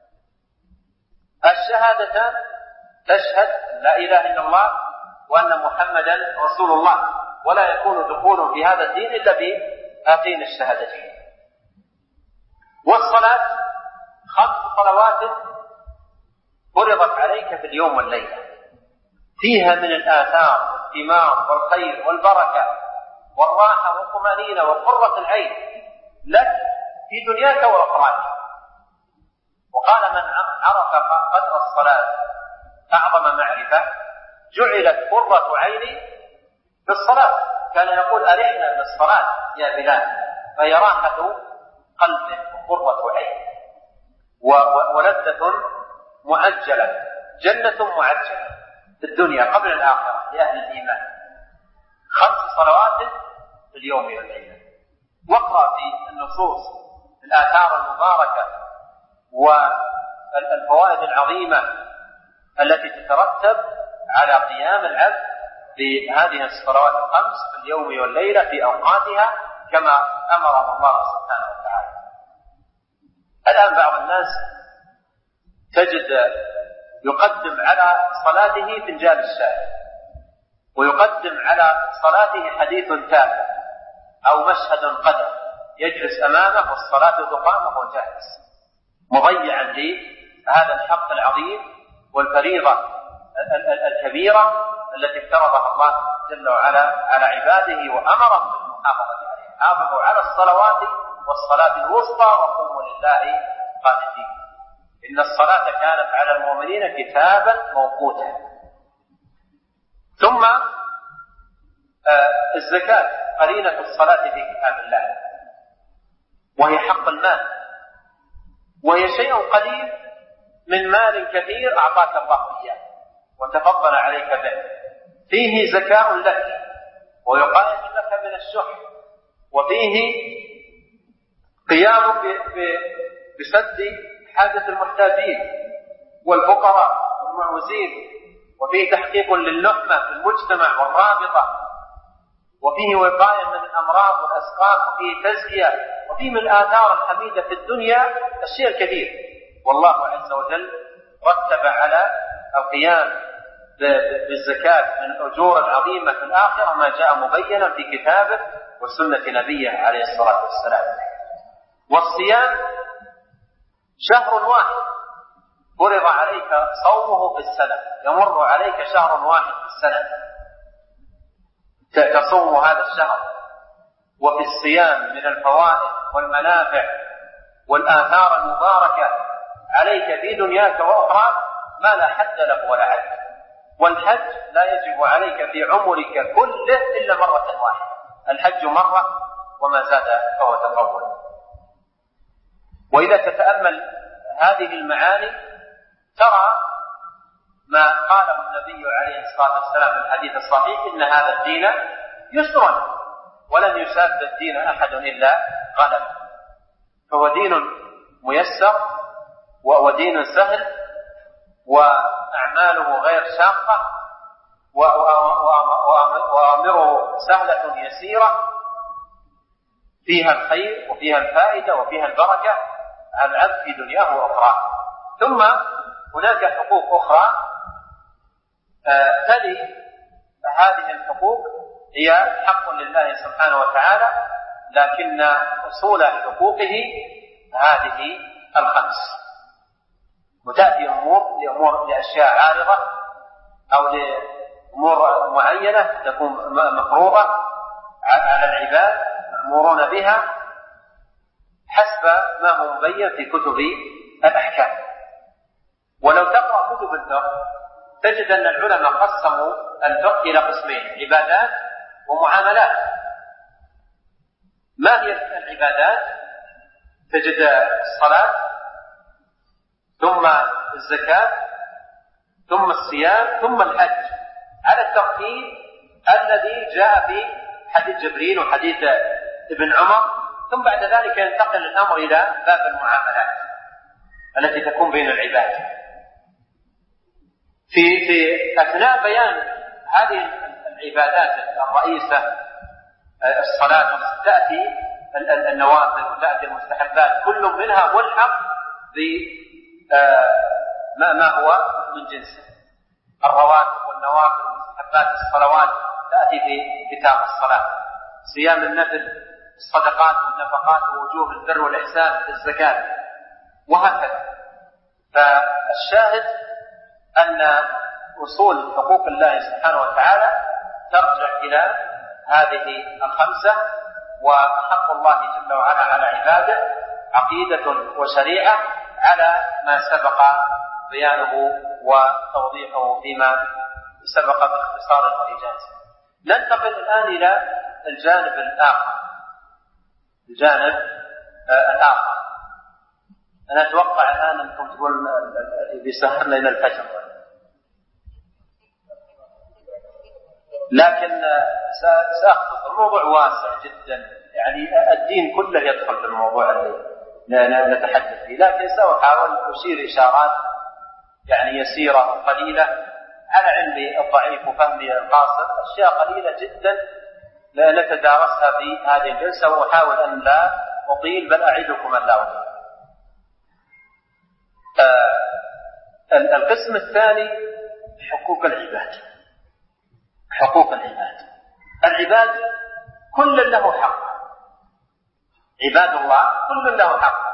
الشهادة تشهد لا إله إلا الله وأن محمدا رسول الله، ولا يكون دخول في هذا الدين إلا بهاتين الشهادتين. والصلاة 5 صلوات فرضت عليك في اليوم والليلة، فيها من الآثار والثمار والخير والبركة والراحة والطمأنينة وقرة العين لك في دنياك وأخراك. وقال من عرف قدر الصلاة أعظم معرفة جعلت قرة عيني في الصلاة. كان يقول أرحنا بالصلاة يا بلال، فهي راحة قلب وقرة عين ولذة معجلة، جنة معجلة في الدنيا قبل الآخرة لأهل الإيمان. 5 صلوات في اليوم والليلة. واقرأ في النصوص الآثار المباركة والفوائد العظيمة التي تترتب على قيام العبد بهذه الصلوات 5 في اليوم والليلة في أوقاتها كما أمر الله سبحانه وتعالى. الآن بعض الناس تجد يقدم على صلاته فنجان الشاي، ويقدم على صلاته حديث تافه أو مشهد قدر يجلس أمامه والصلاة تقام وهو جالس، مضيعا لهذا الحق العظيم والفريضة الكبيرة التي افترضها الله جل وعلا على عباده وأمرهم بالمحافظة عليها. حافظوا على الصلوات والصلاة الوسطى وقوموا لله قانتين. إن الصلاة كانت على المؤمنين كتابا موقوتا. ثم الزكاة قرينة الصلاة في كتاب الله، وهي حق المال، وهي شيء قليل من مال كثير أعطاك الله إياه وتفضل عليك به، فيه زكاة لك ويقايم لك من الشح، وفيه قيام بسد حاجة المحتاجين والفقراء والمعوزين، وفيه تحقيق للنعمة في المجتمع والرابطة، وفيه وقاية من الأمراض والأسقام، وفيه تزكية، وفيه من الآثار الحميدة في الدنيا الشيء الكثير. والله عز وجل رتب على القيام بالزكاة من الأجور العظيمة في الآخرة ما جاء مبينا في كتابه وسنة نبيه عليه الصلاة والسلام. والصيام شهر واحد فرض عليك صومه في السنة، يمر عليك شهر واحد في السنة تصوم هذا الشهر، وفي الصيام من الفوائد والمنافع والآثار المباركة عليك في دنياك وأخرى ما لا حد له ولا عد. والحج لا يجب عليك في عمرك كله إلا مرة واحدة، الحج مرة وما زاد فهو تطوع. وإذا تتأمل هذه المعاني ترى ما قاله النبي عليه الصلاة والسلام في الحديث الصحيح: إن هذا الدين يسر ولن يشاد الدين أحد إلا غلبه. فهو دين ميسر ودين سهل وأعماله غير شاقة وأمره سهلة يسيرة، فيها الخير وفيها الفائدة وفيها البركة على العبد في دنياه وأخرى. ثم هناك حقوق أخرى تلي هذه الحقوق، هي حق لله سبحانه وتعالى، لكن أصول حقوقه هذه الخمس، وتأتي أمور لأشياء عارضة أو لأمور معينة تكون مفروضة على العباد مأمورون بها حسب ما هو مبين في كتب الأحكام. ولو تقرأ كتب الفقه تجد أن العلماء قسموا الفقه إلى قسمين: عبادات ومعاملات. ما هي العبادات؟ تجد الصلاة، ثم الزكاة، ثم الصيام، ثم الحج، على الترتيب الذي جاء في حديث جبريل وحديث ابن عمر. ثم بعد ذلك ينتقل الأمر إلى باب المعاملات التي تكون بين العباد. في أثناء بيان هذه العبادات الرئيسة الصلاة، تأتي النوافل وتأتي المستحبات، كل منها ملحق بما هو من جنسه. الرواتب والنوافل والمستحبات الصلوات تأتي في كتاب الصلاة، صيام النفل، الصدقات والنفقات ووجوه البر والإحسان في الزكاة، وهكذا. فالشاهد أن أصول حقوق الله سبحانه وتعالى ترجع إلى هذه الخمسة. وحق الله جل وعلا على عباده عقيدة وشريعة على ما سبق بيانه وتوضيحه فيما سبق باختصار وإيجاز. ننتقل الآن إلى الجانب الآخر. أنا أتوقع الآن أنكم تقولون بيسهرنا إلى الفجر، لكن سأختصر. الموضوع واسع جدا، يعني الدين كله يدخل في الموضوع الذي نتحدث فيه، لكن سأحاول أشير إشارات يعني يسيرة وقليلة على علمي الضعيف وفهمي القاصر، أشياء قليلة جدا نتدارسها في هذه الجلسة، وأحاول أن لا أطيل، بل أعدكم أن لا أطيل. القسم الثاني حقوق العباد. حقوق العباد، العباد كل له حق، عباد الله كل له حق،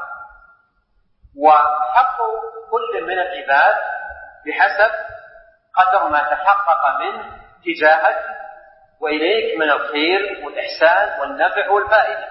وحق كل من العباد بحسب قدر ما تحقق منه تجاهك وإليك من الخير والإحسان والنفع والفائدة.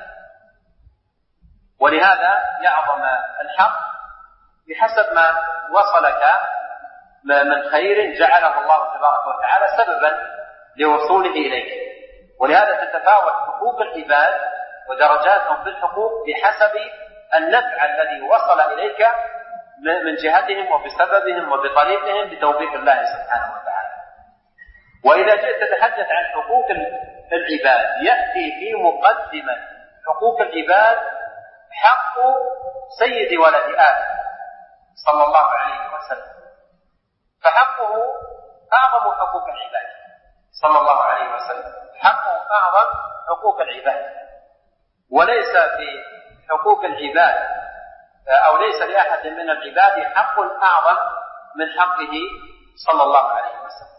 ولهذا يعظم الحق بحسب ما وصلك من خير جعله الله تبارك وتعالى سببا لوصوله إليك. ولهذا تتفاوت حقوق العباد ودرجاتهم في الحقوق بحسب النفع الذي وصل إليك من جهتهم وبسببهم وبطريقهم بتوفيق الله سبحانه وتعالى. وإذا جئت تتحدث عن حقوق العباد يأتي في مقدمة حقوق العباد حق سيد ولد آدم صلى الله عليه وسلم، فحقه أعظم حقوق العباد صلى الله عليه وسلم، حقه أعظم حقوق العباد. وليس في حقوق العباد أو ليس لأحد من العباد حق أعظم من حقه صلى الله عليه وسلم.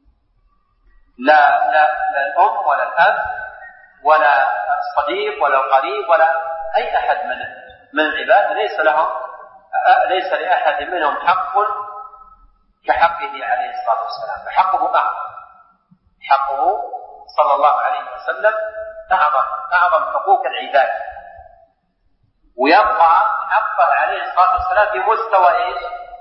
لا الأم ولا الأب ولا الصديق ولا القريب ولا أي أحد من العباد ليس لأحد منهم حق كحقه عليه الصلاة والسلام، فحقه أعظم، حقه صلى الله عليه وسلم أعظم حقوق العباد. ويبقى حقه عليه الصلاة والسلام في مستوى إيش؟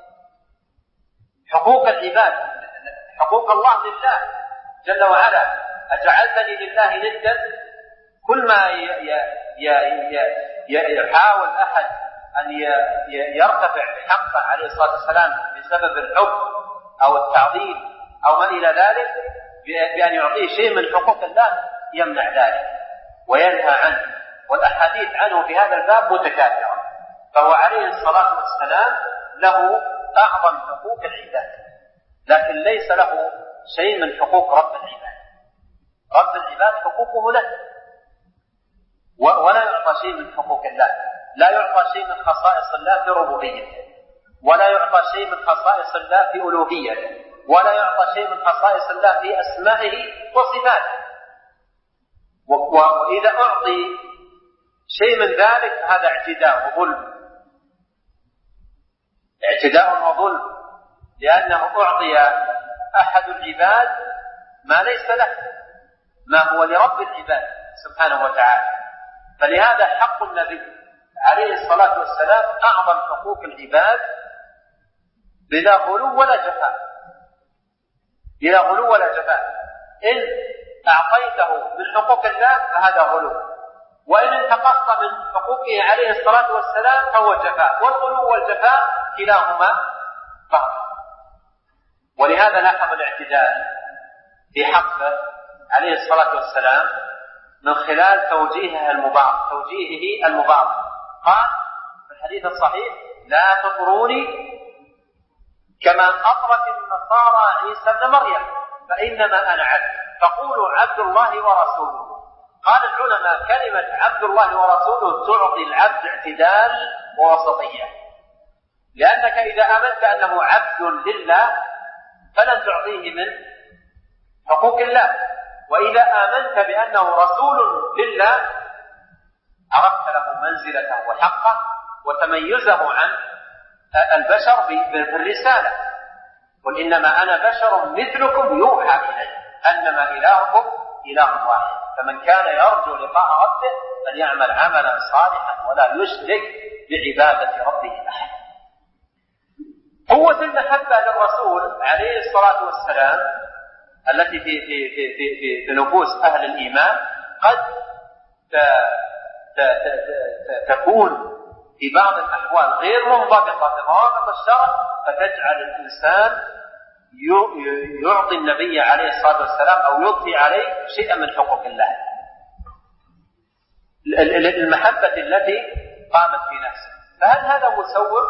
حقوق العباد، حقوق الله لله جل وعلا. أجعلتني لله ندا؟ كل ما يحاول أحد أن يرتفع بحقه عليه الصلاة والسلام بسبب الحب أو التعظيم أو ما إلى ذلك بأن يعطيه شيء من حقوق الله يمنع ذلك وينهى عنه، والأحاديث عنه في هذا الباب متكاثرة. فهو عليه الصلاة والسلام له أعظم حقوق العباد، لكن ليس له شيء من حقوق رب العباد. رب العباد حقوقه له، ولا يعطى شيء من حقوق الله. لا يعطى شيء من خصائص الله في ربوبيته، ولا يعطى شيء من خصائص الله في ألوهيته، ولا يعطى شيء من خصائص الله في أسمائه وصفاته. وإذا أعطي شيء من ذلك هذا اعتداء وظلم، اعتداء وظلم، لأنه أعطي أحد العباد ما ليس له، ما هو لرب العباد سبحانه وتعالى. فلهذا حق النبي عليه الصلاة والسلام أعظم حقوق العباد بلا غلو ولا جفاء، بلا غلو ولا جفاء. إن أعطيته من حقوق الله فهذا غلو، وإن انتقصت من حقوقه عليه الصلاة والسلام فهو جفاء، والغلو والجفاء كلاهما باطل. ولهذا لاحظ الاعتداء في حقه عليه الصلاة والسلام من خلال توجيهه المبارك. قال في الحديث الصحيح: لا تطروني كما أطرت النصارى عيسى ابن مريم فإنما أنا عبد، فقولوا عبد الله ورسوله. قال العلماء: كلمة عبد الله ورسوله تعطي العبد اعتدال ووسطية، لأنك إذا آمنت أنه عبد لله فلن تعطيه من حقوق الله، وإذا آمنت بأنه رسول لله عرفت له منزلته وحقه وتميزه عن البشر بالرسالة. قل إنما أنا بشر مثلكم يوحى إلي أنما إلهكم إله واحد، فمن كان يرجو لقاء ربه فليعمل عملا صالحا ولا يشرك بعبادة ربه أحد. قوة المحبة للرسول عليه الصلاة والسلام التي في نفوس أهل الإيمان قد تكون في بعض الأحوال غير منضبطة بضوابط الشرع، فتجعل الإنسان يعطي النبي عليه الصلاة والسلام أو يضفي عليه شيئا من حقوق الله. المحبة التي قامت في نفسه، فهل هذا مسوغ؟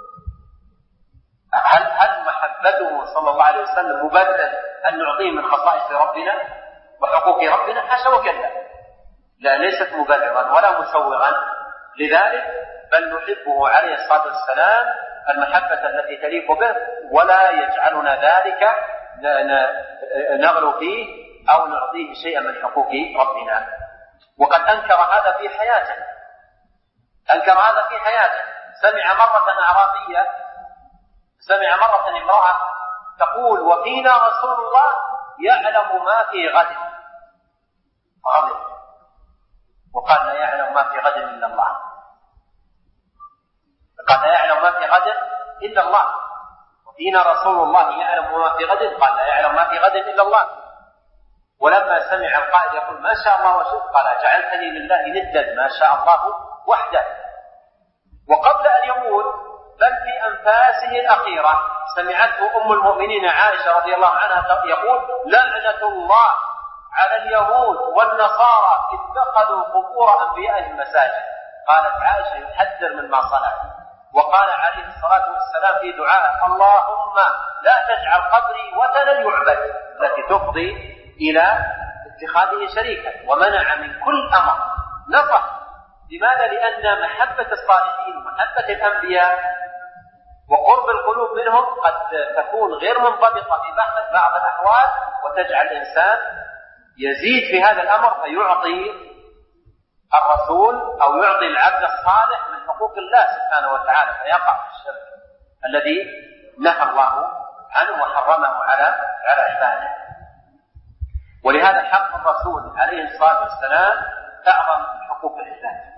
هل محبته صلى الله عليه وسلم مبرر أن نعطيه من خصائص ربنا وحقوق ربنا؟ حاشا وكلا، لا، ليست مبررا ولا مسوغا لذلك، بل نحبه عليه الصلاة والسلام المحبة التي تليق به، ولا يجعلنا ذلك نغلو فيه أو نعطيه شيئا من حقوق ربنا. وقد أنكر هذا في حياته، سمع مرة امرأة تقول: وفينا رسول الله يعلم ما في غد. غضب وقال: لا يعلم ما في غد إلا الله. قال: لا يعلم ما في غد إلا الله. وفينا رسول الله يعلم ما في غد، قال: لا يعلم ما في غد إلا الله. ولما سمع القائد يقول: ما شاء الله وشئت، قال: جعلتني لله ندا ما شاء الله وحده. وقبل أن يموت بل في أنفاسه الأخيرة سمعته أم المؤمنين عائشة رضي الله عنها يقول: لعنة الله على اليهود والنصارى اتخذوا قبور أنبيائهم مساجد. قالت عائشة: يحذر مما صنع. وقال عليه الصلاة والسلام في دعائه: اللهم لا تجعل قبري وثنا يعبد، التي تفضي إلى اتخاذه شريكا. ومنع من كل أمر نصح. لماذا؟ لأن محبة الصالحين ومحبة الأنبياء وقرب القلوب منهم قد تكون غير منضبطة في بعض الأحوال، وتجعل الإنسان يزيد في هذا الأمر فيعطي الرسول أو يعطي العبد الصالح من حقوق الله سبحانه وتعالى، فيقع في الشرك الذي نهى الله عنه وحرمه على عباده. ولهذا حق الرسول عليه الصلاة والسلام أعظم حقوق العباد.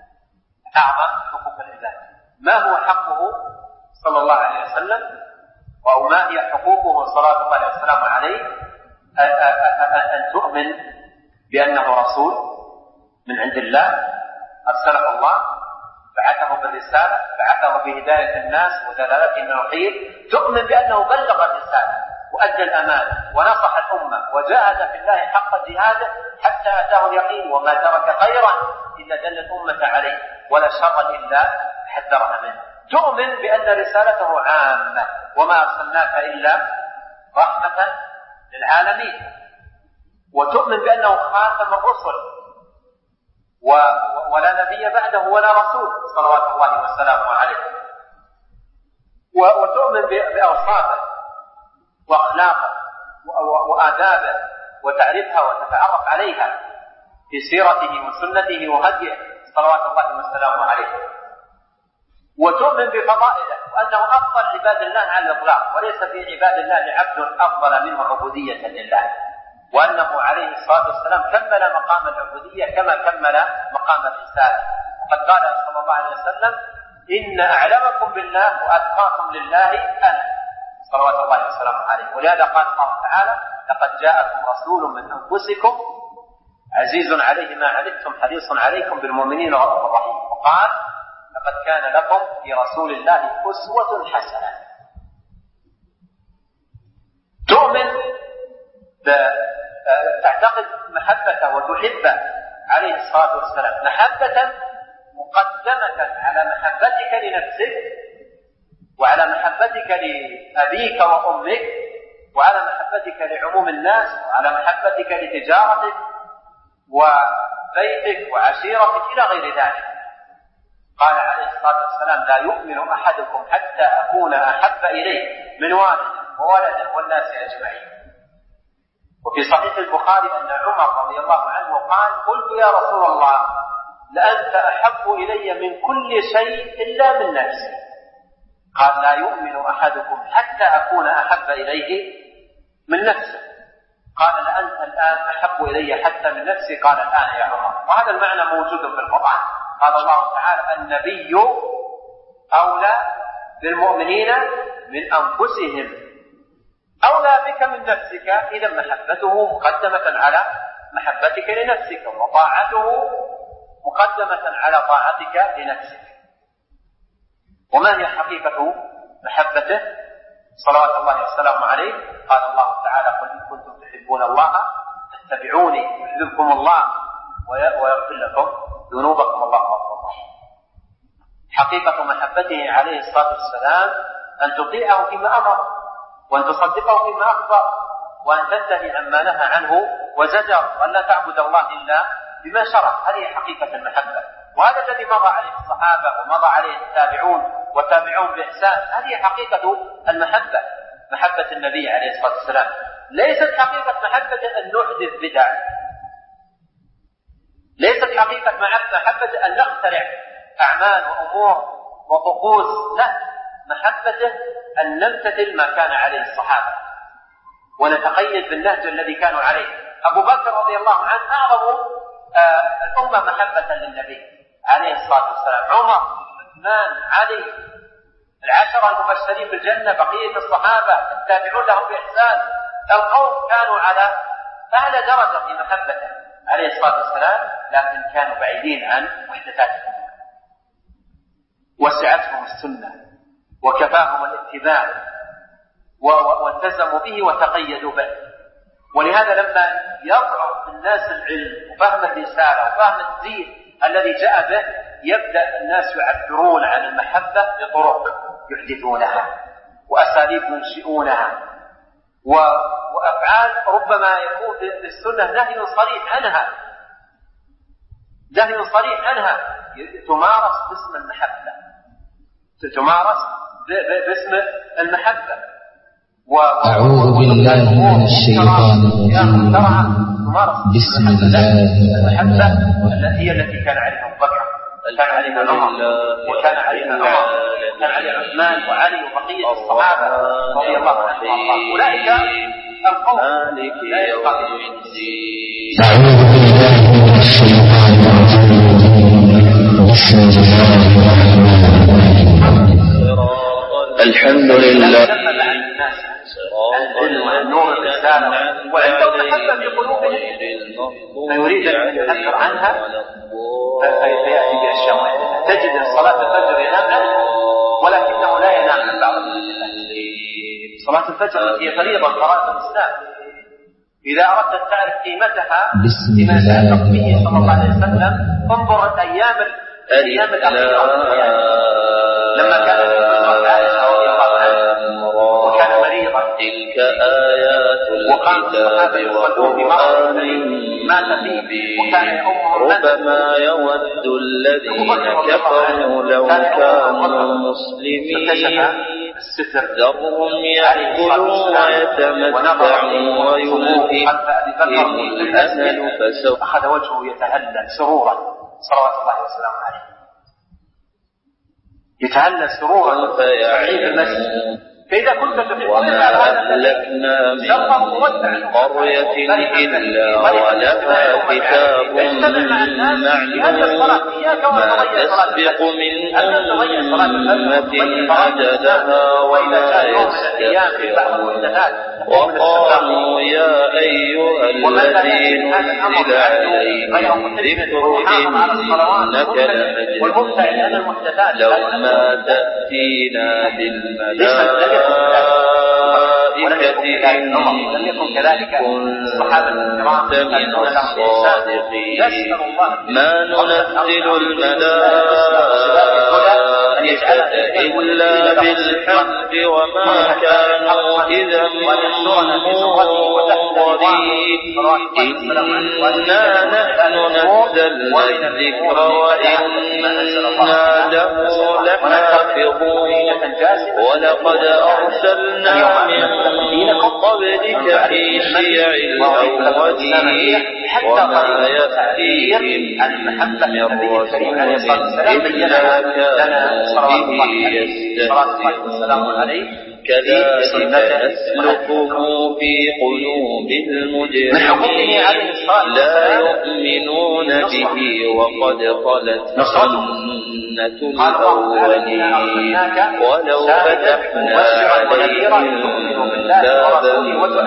ما هو حقه صلى الله عليه وسلم، أو ما هي حقوقه صلى الله عليه وسلم عليه؟ أن تؤمن بأنه رسول من عند الله أرسله الله، بعثه بالرسالة، بعثه بهداية الناس ودلالتهم من الخير. تؤمن بأنه بلغ الرسالة وأدى الأمانة ونصح الأمة وجاهد في الله حق جهاده حتى أتاه اليقين، وما ترك خيرا إلا دل الأمة عليه ولا شر إلا حذرها منه. تؤمن بأن رسالته عامة، وما أرسلناك إلا رحمة للعالمين. وتؤمن بأنه خاتم الرسل ولا نبي بعده ولا رسول صلوات الله وسلامه عليه. وتؤمن بأوصافه وأخلاقه وآدابه وتعرفها وتتعرف عليها في سيرته وسنته وهديه صلوات الله وسلامه عليه. وتؤمن بفضائله وأنه أفضل عباد الله على الإطلاق، وليس في عباد الله عبد أفضل منه عبودية لله، وأنه عليه الصلاة والسلام كمل مقام العبودية كما كمل مقام الرسالة. وقد قال صلى الله عليه وسلم: إن أعلمكم بالله وأتقاكم لله أنا، صلوات الله وسلامه عليه. ولهذا قال الله تعالى: لقد جاءكم رسول من أنفسكم عزيز عليه ما عنتم حريص عليكم بالمؤمنين رؤوف رحيم. وقال: لقد كان لكم في رسول الله أسوة حسنة. تؤمن تعتقد محبته وتحبه عليه الصلاة والسلام محبة مقدمة على محبتك لنفسك، وعلى محبتك لأبيك وأمك، وعلى محبتك لعموم الناس، وعلى محبتك لتجارتك وبيتك وعشيرتك إلى غير ذلك. قال عليه الصلاة والسلام: لا يؤمن أحدكم حتى أكون أحب إليه من والده وولده والناس أجمعين. وفي صحيح البخاري أن عمر رضي الله عنه قال: قلت يا رسول الله لأنت أحب إلي من كل شيء إلا من نفسي. قال: لا يؤمن أحدكم حتى أكون أحب إليه من نفسه. قال: لأنت الآن أحب إلي حتى من نفسي. قال: الآن يا عمر. وهذا المعنى موجود في القرآن. قال الله تعالى: النبي أولى بالمؤمنين من أنفسهم، أولى بك من نفسك. إذا محبته مقدمة على محبتك لنفسك، وطاعته مقدمة على طاعتك لنفسك. وما هي حقيقة محبته صلوات الله وسلامه عليه؟ قال الله تعالى: قل إن كنتم تحبون الله فاتبعوني يحببكم الله ويغفر لكم ذنوبكم الله غفور رحيم. حقيقة محبته عليه الصلاة والسلام أن تطيعه فيما أمر، وأن تصدقه فيما أخبر، وأن تنتهي عما نهى عنه وزجر، وأن لا تعبد الله إلا بما شرع. هذه حقيقة المحبة. وهذا الذي مضى عليه الصحابة ومضى عليه التابعون والتابعون بإحسان. هذه حقيقة المحبة، محبة النبي عليه الصلاة والسلام. ليست حقيقة محبة أن نحدث بدع، ليست حقيقة محبة أن نخترع أعمال وأمور وطقوس، لا، محبته أن نمتثل ما كان عليه الصحابة ونتقيد بالنهج الذي كانوا عليه. أبو بكر رضي الله عنه أعظم الأمة محبة للنبي عليه الصلاة والسلام، عمر، عثمان، علي، العشرة المبشرين بالجنة، بقية الصحابة التابعون لهم بإحسان. القوم كانوا على أعلى درجة في محبته عليه الصلاة والسلام، لكن كانوا بعيدين عن محدثاته، وسعتهم السنة وكفاهم الاتباع والتزموا به وتقيدوا به. ولهذا لما يضعف الناس العلم وفهم الرسالة وفهم الدين الذي جاء به، يبدأ الناس يعبرون عن المحبة بطرق يحدثونها وأساليب ينشئونها وأفعال ربما يكون في السنة نهي صريح عنها، نهي صريح عنها، تمارس باسم المحبة، تمارس باسم المحبة. أعوذ بالله من الشيطان الرجيم. بسم الله الرحمن الرحيم. هي التي كان عليها أبو بكر، كان عليها عمر، وكان عليها عمر، كان عليها عثمان وعلي وبقية الصحابة رضي الله عنهم وارضاهم. أولئك القوم. أعوذ بالله من الشيطان الرجيم. بسم الله الرحمن الرحيم. الحمد لله. نور الرسالة وعندهم محبة في قلوبهم، فيريد أن يحذر عنها فيأتي بأشياء. تجد صلاة الفجر ينام عنها ولكنه لا ينام عن بعض صلاة الفجر هي فريضة فرائض الإسلام. إذا أردت أن تعرف قيمتها بما يتعلق به صلى الله عليه وسلم، انظر الأيام الأخيرة لما كان عائشة رضي الله عنها وكان مريضا، تلك آيات الكتاب وقرآن ربما يود الذين كفروا لو كانوا مسلمين ذرهم يأكلوا ويتمتعوا ويلههم الأمل فسوف. أخذ وجهه يتهلل سرورا صلوات الله وسلامه عليه، يتهلل سرورا في المسجد. فإذا كنت تحب وما أهلكنا من قرية إلا ولها كتاب معلوم ما تسبق من أمة أجلها وما يستأخرون. وقالوا يا أيها الذي نزل عليه الذكر إنك لمجنون لو ما تأتينا بالملائكة إن كنت من الصادقين. ما ننزل الملائكة إلا بالحق وما كانوا إذا منظرين. إنا نحن نزلنا الذكر وإنا له لحافظون. ولقد أرسلنا من قبلك في شيع الأولين وما يأتيهم من رسول إلا كانوا به يستهزئون. كذلك نسلكه في قلوب المجرمين لا يؤمنون به وقد خلت سنة الأولين. ولو فتحنا عليهم بابا من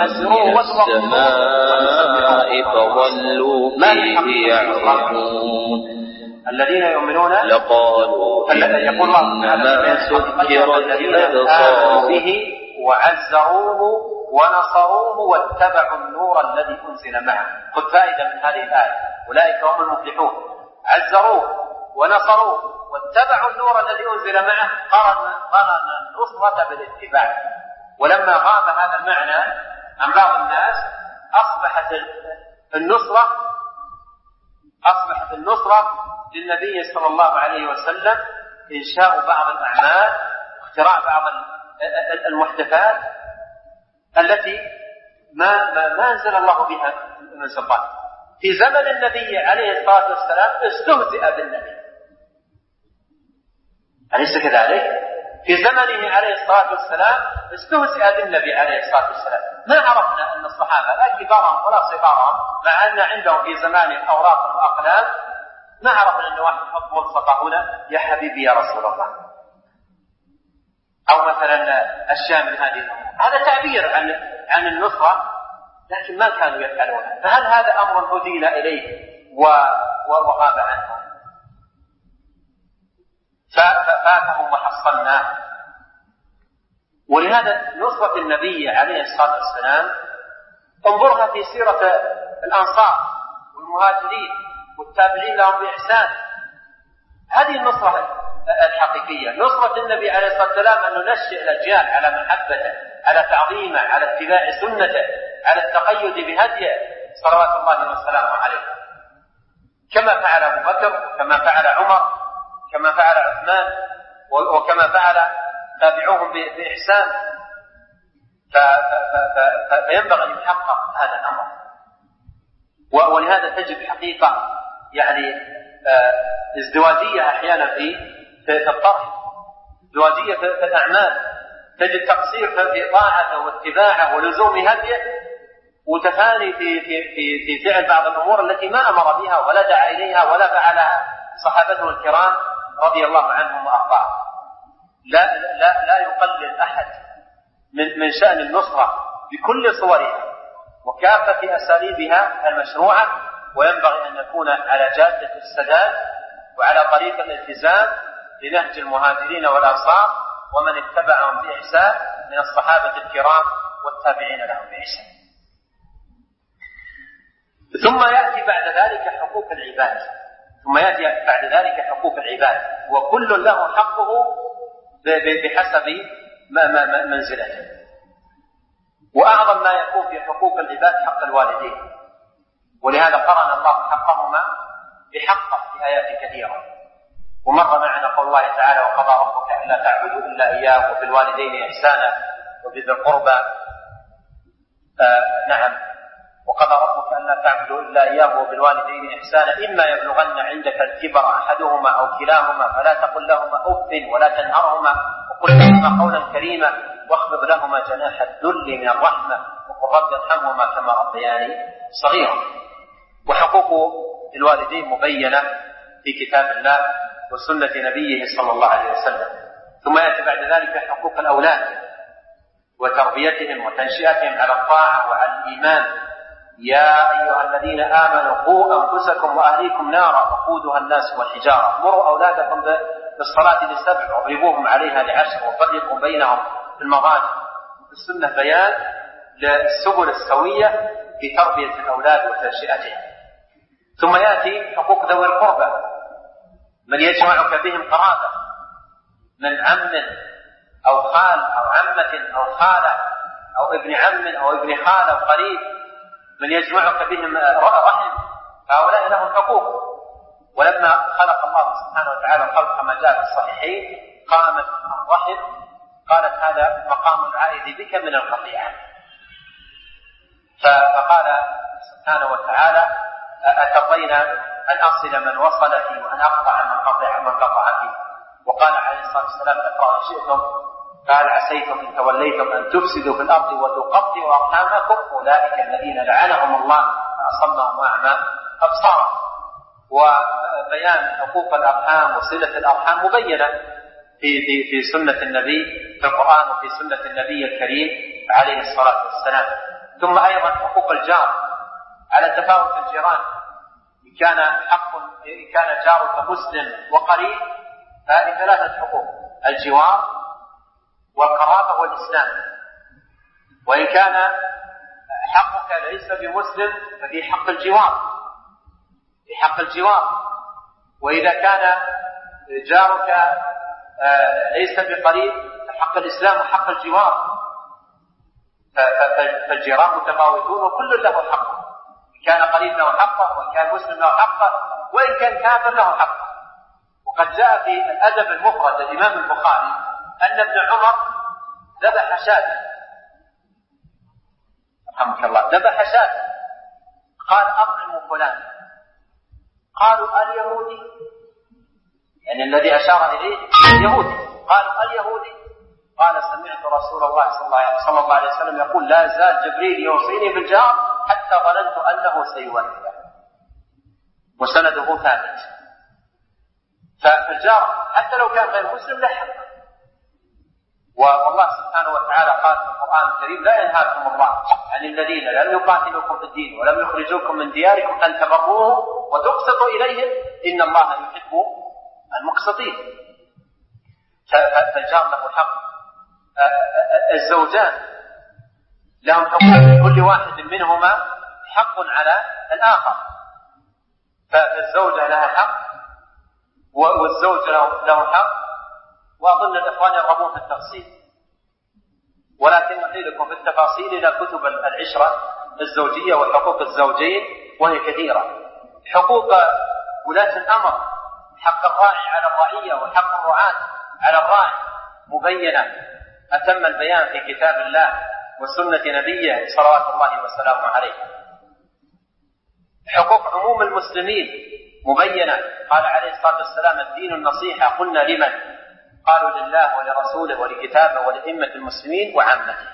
السماء فظلوا فيه يعرفون الذين يؤمنون لقالوا إنما سكرت أبصارهم به وعزروه ونصروه واتبعوا النور الذي أنزل معه. خذ فائدة من هذه الآية، أولئك هم المفلحون. عزروه ونصروه واتبعوا النور الذي أنزل معه، قرن النصرة بالاتباع. ولما غاب هذا المعنى عن بعض الناس أصبحت النصرة للنبي صلى الله عليه وسلم إنشاء بعض الأعمال، اختراع بعض المحدثات التي ما أنزل الله بها من سلطان. في زمن النبي عليه الصلاة والسلام استهزئ بالنبي، أليس كذلك؟ في زمنه عليه الصلاة والسلام استهزئ بالنبي عليه الصلاة والسلام. ما عرفنا أن الصحابة لا كبارهم ولا صغارهم، مع أن عندهم في زمانهم أوراق وأقلام، ما عرفنا أن واحد يحط ملصقة هنا يا حبيبي يا رسول الله، أو مثلا أشياء من هذه الأمور. هذا تعبير عن النصرة، لكن ما كانوا يفعلونه. فهل هذا أمر هدينا إليه وغاب عنه؟ فاتهم وحصلناه. ولهذا نصرة النبي عليه الصلاة والسلام انظرها في سيرة الأنصار والمهاجرين والتابعين لهم بإحسان. هذه النصرة الحقيقية، نصرة النبي عليه الصلاة والسلام أن ننشئ الأجيال على محبته، على تعظيمه، على اتباع سنته، على التقيد بهديه صلوات الله وسلامه عليه، كما فعل أبو بكر، كما فعل عمر، كما فعل عثمان، وكما فعل تابعوهم بإحسان. فينبغي أن يحقق هذا الأمر. ولهذا تجد حقيقة يعني ازدواجية أحيانا في الطرح، ازدواجية في الأعمال، تجد تقصير في طاعته واتباعه ولزوم هديه، وتفاني في فعل بعض الأمور التي ما أمر بها ولا دعا إليها ولا فعلها صحابته الكرام رضي الله عنهم وأرضاهم. لا يقلل أحد من شأن النصرة بكل صورها وكافة أساليبها المشروعة، وينبغي أن نكون على جادة السداد وعلى طريق الالتزام لنهج المهاجرين والأنصار ومن اتبعهم بإحسان من الصحابة الكرام والتابعين لهم بإحسان. ثم يأتي بعد ذلك حقوق العباد، وكل له حقه بحسب منزلته. وأعظم ما يكون في حقوق العباد حق الوالدين، ولهذا قرن الله حقهما بحقه في آيات كثيرة. ومر معنا قول الله تعالى: وقضى ربك ألا تعبدوا إلا إياه وبالوالدين إحسانا وبذي القربى. وقضى ربك ألا تعبدوا إلا إياه وبالوالدين إحسانا إما يبلغن عندك الكبر أحدهما أو كلاهما فلا تقل لهما أف ولا تنهرهما وقل لهما قولا كريما واخفض لهما جناح الذل من الرحمة وقل رب ارحمهما كما ربياني صغيرا. وحقوق الوالدين مبينة في كتاب الله وسنة نبيه صلى الله عليه وسلم. ثم يأتي بعد ذلك حقوق الأولاد وتربيتهم وتنشئتهم على الطاعة وعلى الإيمان. يا أيها الذين آمنوا قوا أنفسكم وأهليكم نارا وقودها الناس والحجارة. مروا أولادكم بالصلاة ل7 واضربوهم عليها ل10 وفرقوا بينهم في المضاجع. في السنة بيان للسبل السوية في تربية الأولاد وتنشئتهم. ثم يأتي حقوق ذوي القربى، من يجمعك بهم قرابة من عم أو خال أو عمة أو خالة أو ابن عم أو ابن خال أو قريب، من يجمعك بهم رحم، فهؤلاء لهم حقوق. ولما خلق الله سبحانه وتعالى الخلق كما جاء في الصحيحين قامت الرحم، قالت هذا مقام العائد بك من القطيعة، فقال سبحانه وتعالى أترضين أن أصل من وصلك وأن أقطع من قطعك. وقال عليه الصلاة والسلام اقرأوا إن شئتم قال عسيتم إن توليتم أن تفسدوا في الأرض وتقطعوا أرحامكم أولئك الذين لعنهم الله فأصمهم وأعمى أبصارهم. وبيان حقوق الأرحام وصلة الأرحام مبينة في سنة النبي في القرآن وفي سنة النبي الكريم عليه الصلاة والسلام. ثم أيضا حقوق الجار على تفاوت الجيران. إن كان جارك مسلم وقريب فهذه 3 حقوق: الجوار والقرابة والإسلام. وإن كان حقك ليس بمسلم ففي حق الجوار، وإذا كان جارك ليس بقريب فحق الإسلام وحق الجوار. فالجيران متفاوتون وكل له حق كان قريب له حقه، وإن كان مسلم له حقه، وإن كان كافر له حقه. وقد جاء في الأدب المفرد للإمام البخاري أن ابن عمر ذبح شاة، رحمك الله، ذبح شاة، قال أطعموا فلان، قالوا اليهودي، يعني الذي أشار إليه اليهودي، قالوا اليهودي، قال سمعت رسول الله صلى الله عليه وسلم يقول لا زال جبريل يوصيني بالجار حتى ظننت أنه سيورثه، وسنده ثابت. فالجار حتى لو كان غير مسلم له حق. والله سبحانه وتعالى قال في القرآن الكريم لا ينهاكم الله عن الذين لم يقاتلوكم في الدين ولم يخرجوكم من دياركم أن تبروه وتقسطوا إليهم إن الله يحب المقسطين. فالجار له حق. الزوجان لهم حقوق، كل واحد منهما حق على الآخر، فالزوجة لها حق والزوج له حق. وأظن الإخوان يرغبون في التفصيل، ولكن نقيلكم في التفاصيل إلى كتب العشرة الزوجية وحقوق الزوجين، وهي كثيرة. حقوق ولاة الأمر، حق الراعي على الرعية وحق الرعاة على الراعي مبينة أتم البيان في كتاب الله وسنة نبيه صلوات الله وسلامه عليه. حقوق عموم المسلمين مبينة، قال عليه الصلاة والسلام الدين النصيحة، قلنا لمن؟ قالوا لله ولرسوله ولكتابه ولأئمة المسلمين وعامته.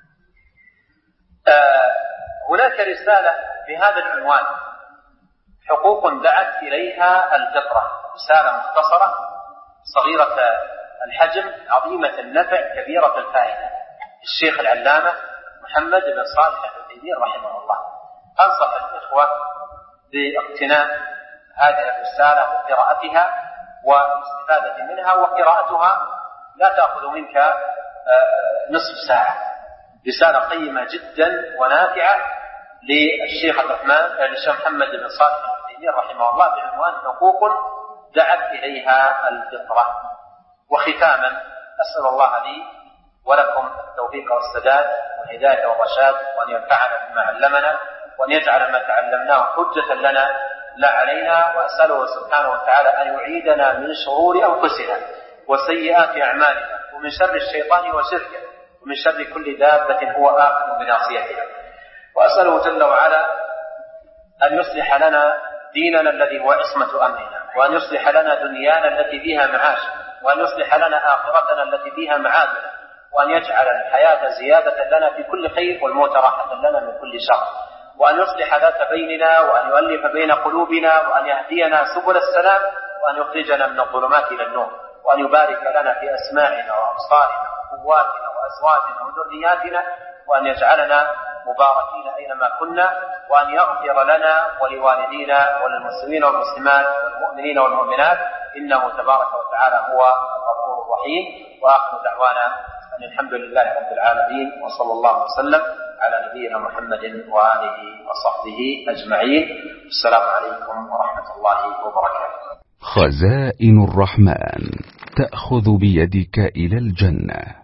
هناك رسالة بهذا العنوان، حقوق دعت إليها الفطرة، رسالة مختصرة صغيرة الحجم عظيمة النفع كبيرة الفائدة، الشيخ العلامة محمد بن صالح العثيمين رحمه الله. أنصح الإخوة باقتناء هذه الرسالة وقراءتها والاستفادة منها، وقراءتها لا تأخذ منك نصف ساعة. رسالة قيمة جدا ونافعة للشيخ محمد بن صالح العثيمين رحمه الله بعنوان حقوق دعت إليها الفطرة. وختاما أسأل الله لي ولكم التوفيق والسداد والهداية والرشاد، وأن ينفعنا بما علمنا، وأن يجعل ما تعلمناه حجة لنا لا علينا. وأسأله سبحانه وتعالى أن يعيدنا من شرور أنفسنا وسيئات أعمالنا ومن شر الشيطان وشركه ومن شر كل دابة هو آخذ بناصيتها. وأسأله جل وعلا أن يصلح لنا ديننا الذي هو عصمة أمرنا، وأن يصلح لنا دنيانا التي فيها معاشنا، وأن يصلح لنا آخرتنا التي فيها معادنا، وأن يجعل الحياة زيادة لنا في كل خير والموت راحة لنا من كل شر، وأن يصلح ذات بيننا، وأن يؤلف بين قلوبنا، وأن يهدينا سبل السلام، وأن يخرجنا من الظلمات إلى النور، وأن يبارك لنا في أسماعنا وأبصارنا وقواتنا وأزواجنا وذرياتنا، وأن يجعلنا مباركين أينما كنا، وأن يغفر لنا ولوالدينا وللمسلمين والمسلمات والمؤمنين والمؤمنات، إنه تبارك وتعالى هو الغفور الرحيم. وآخر دعوانا أن الحمد لله رب العالمين، وصلى الله وسلم على نبينا محمد وآله وصحبه أجمعين. السلام عليكم ورحمة الله وبركاته. خزائن الرحمن تأخذ بيدك إلى الجنة.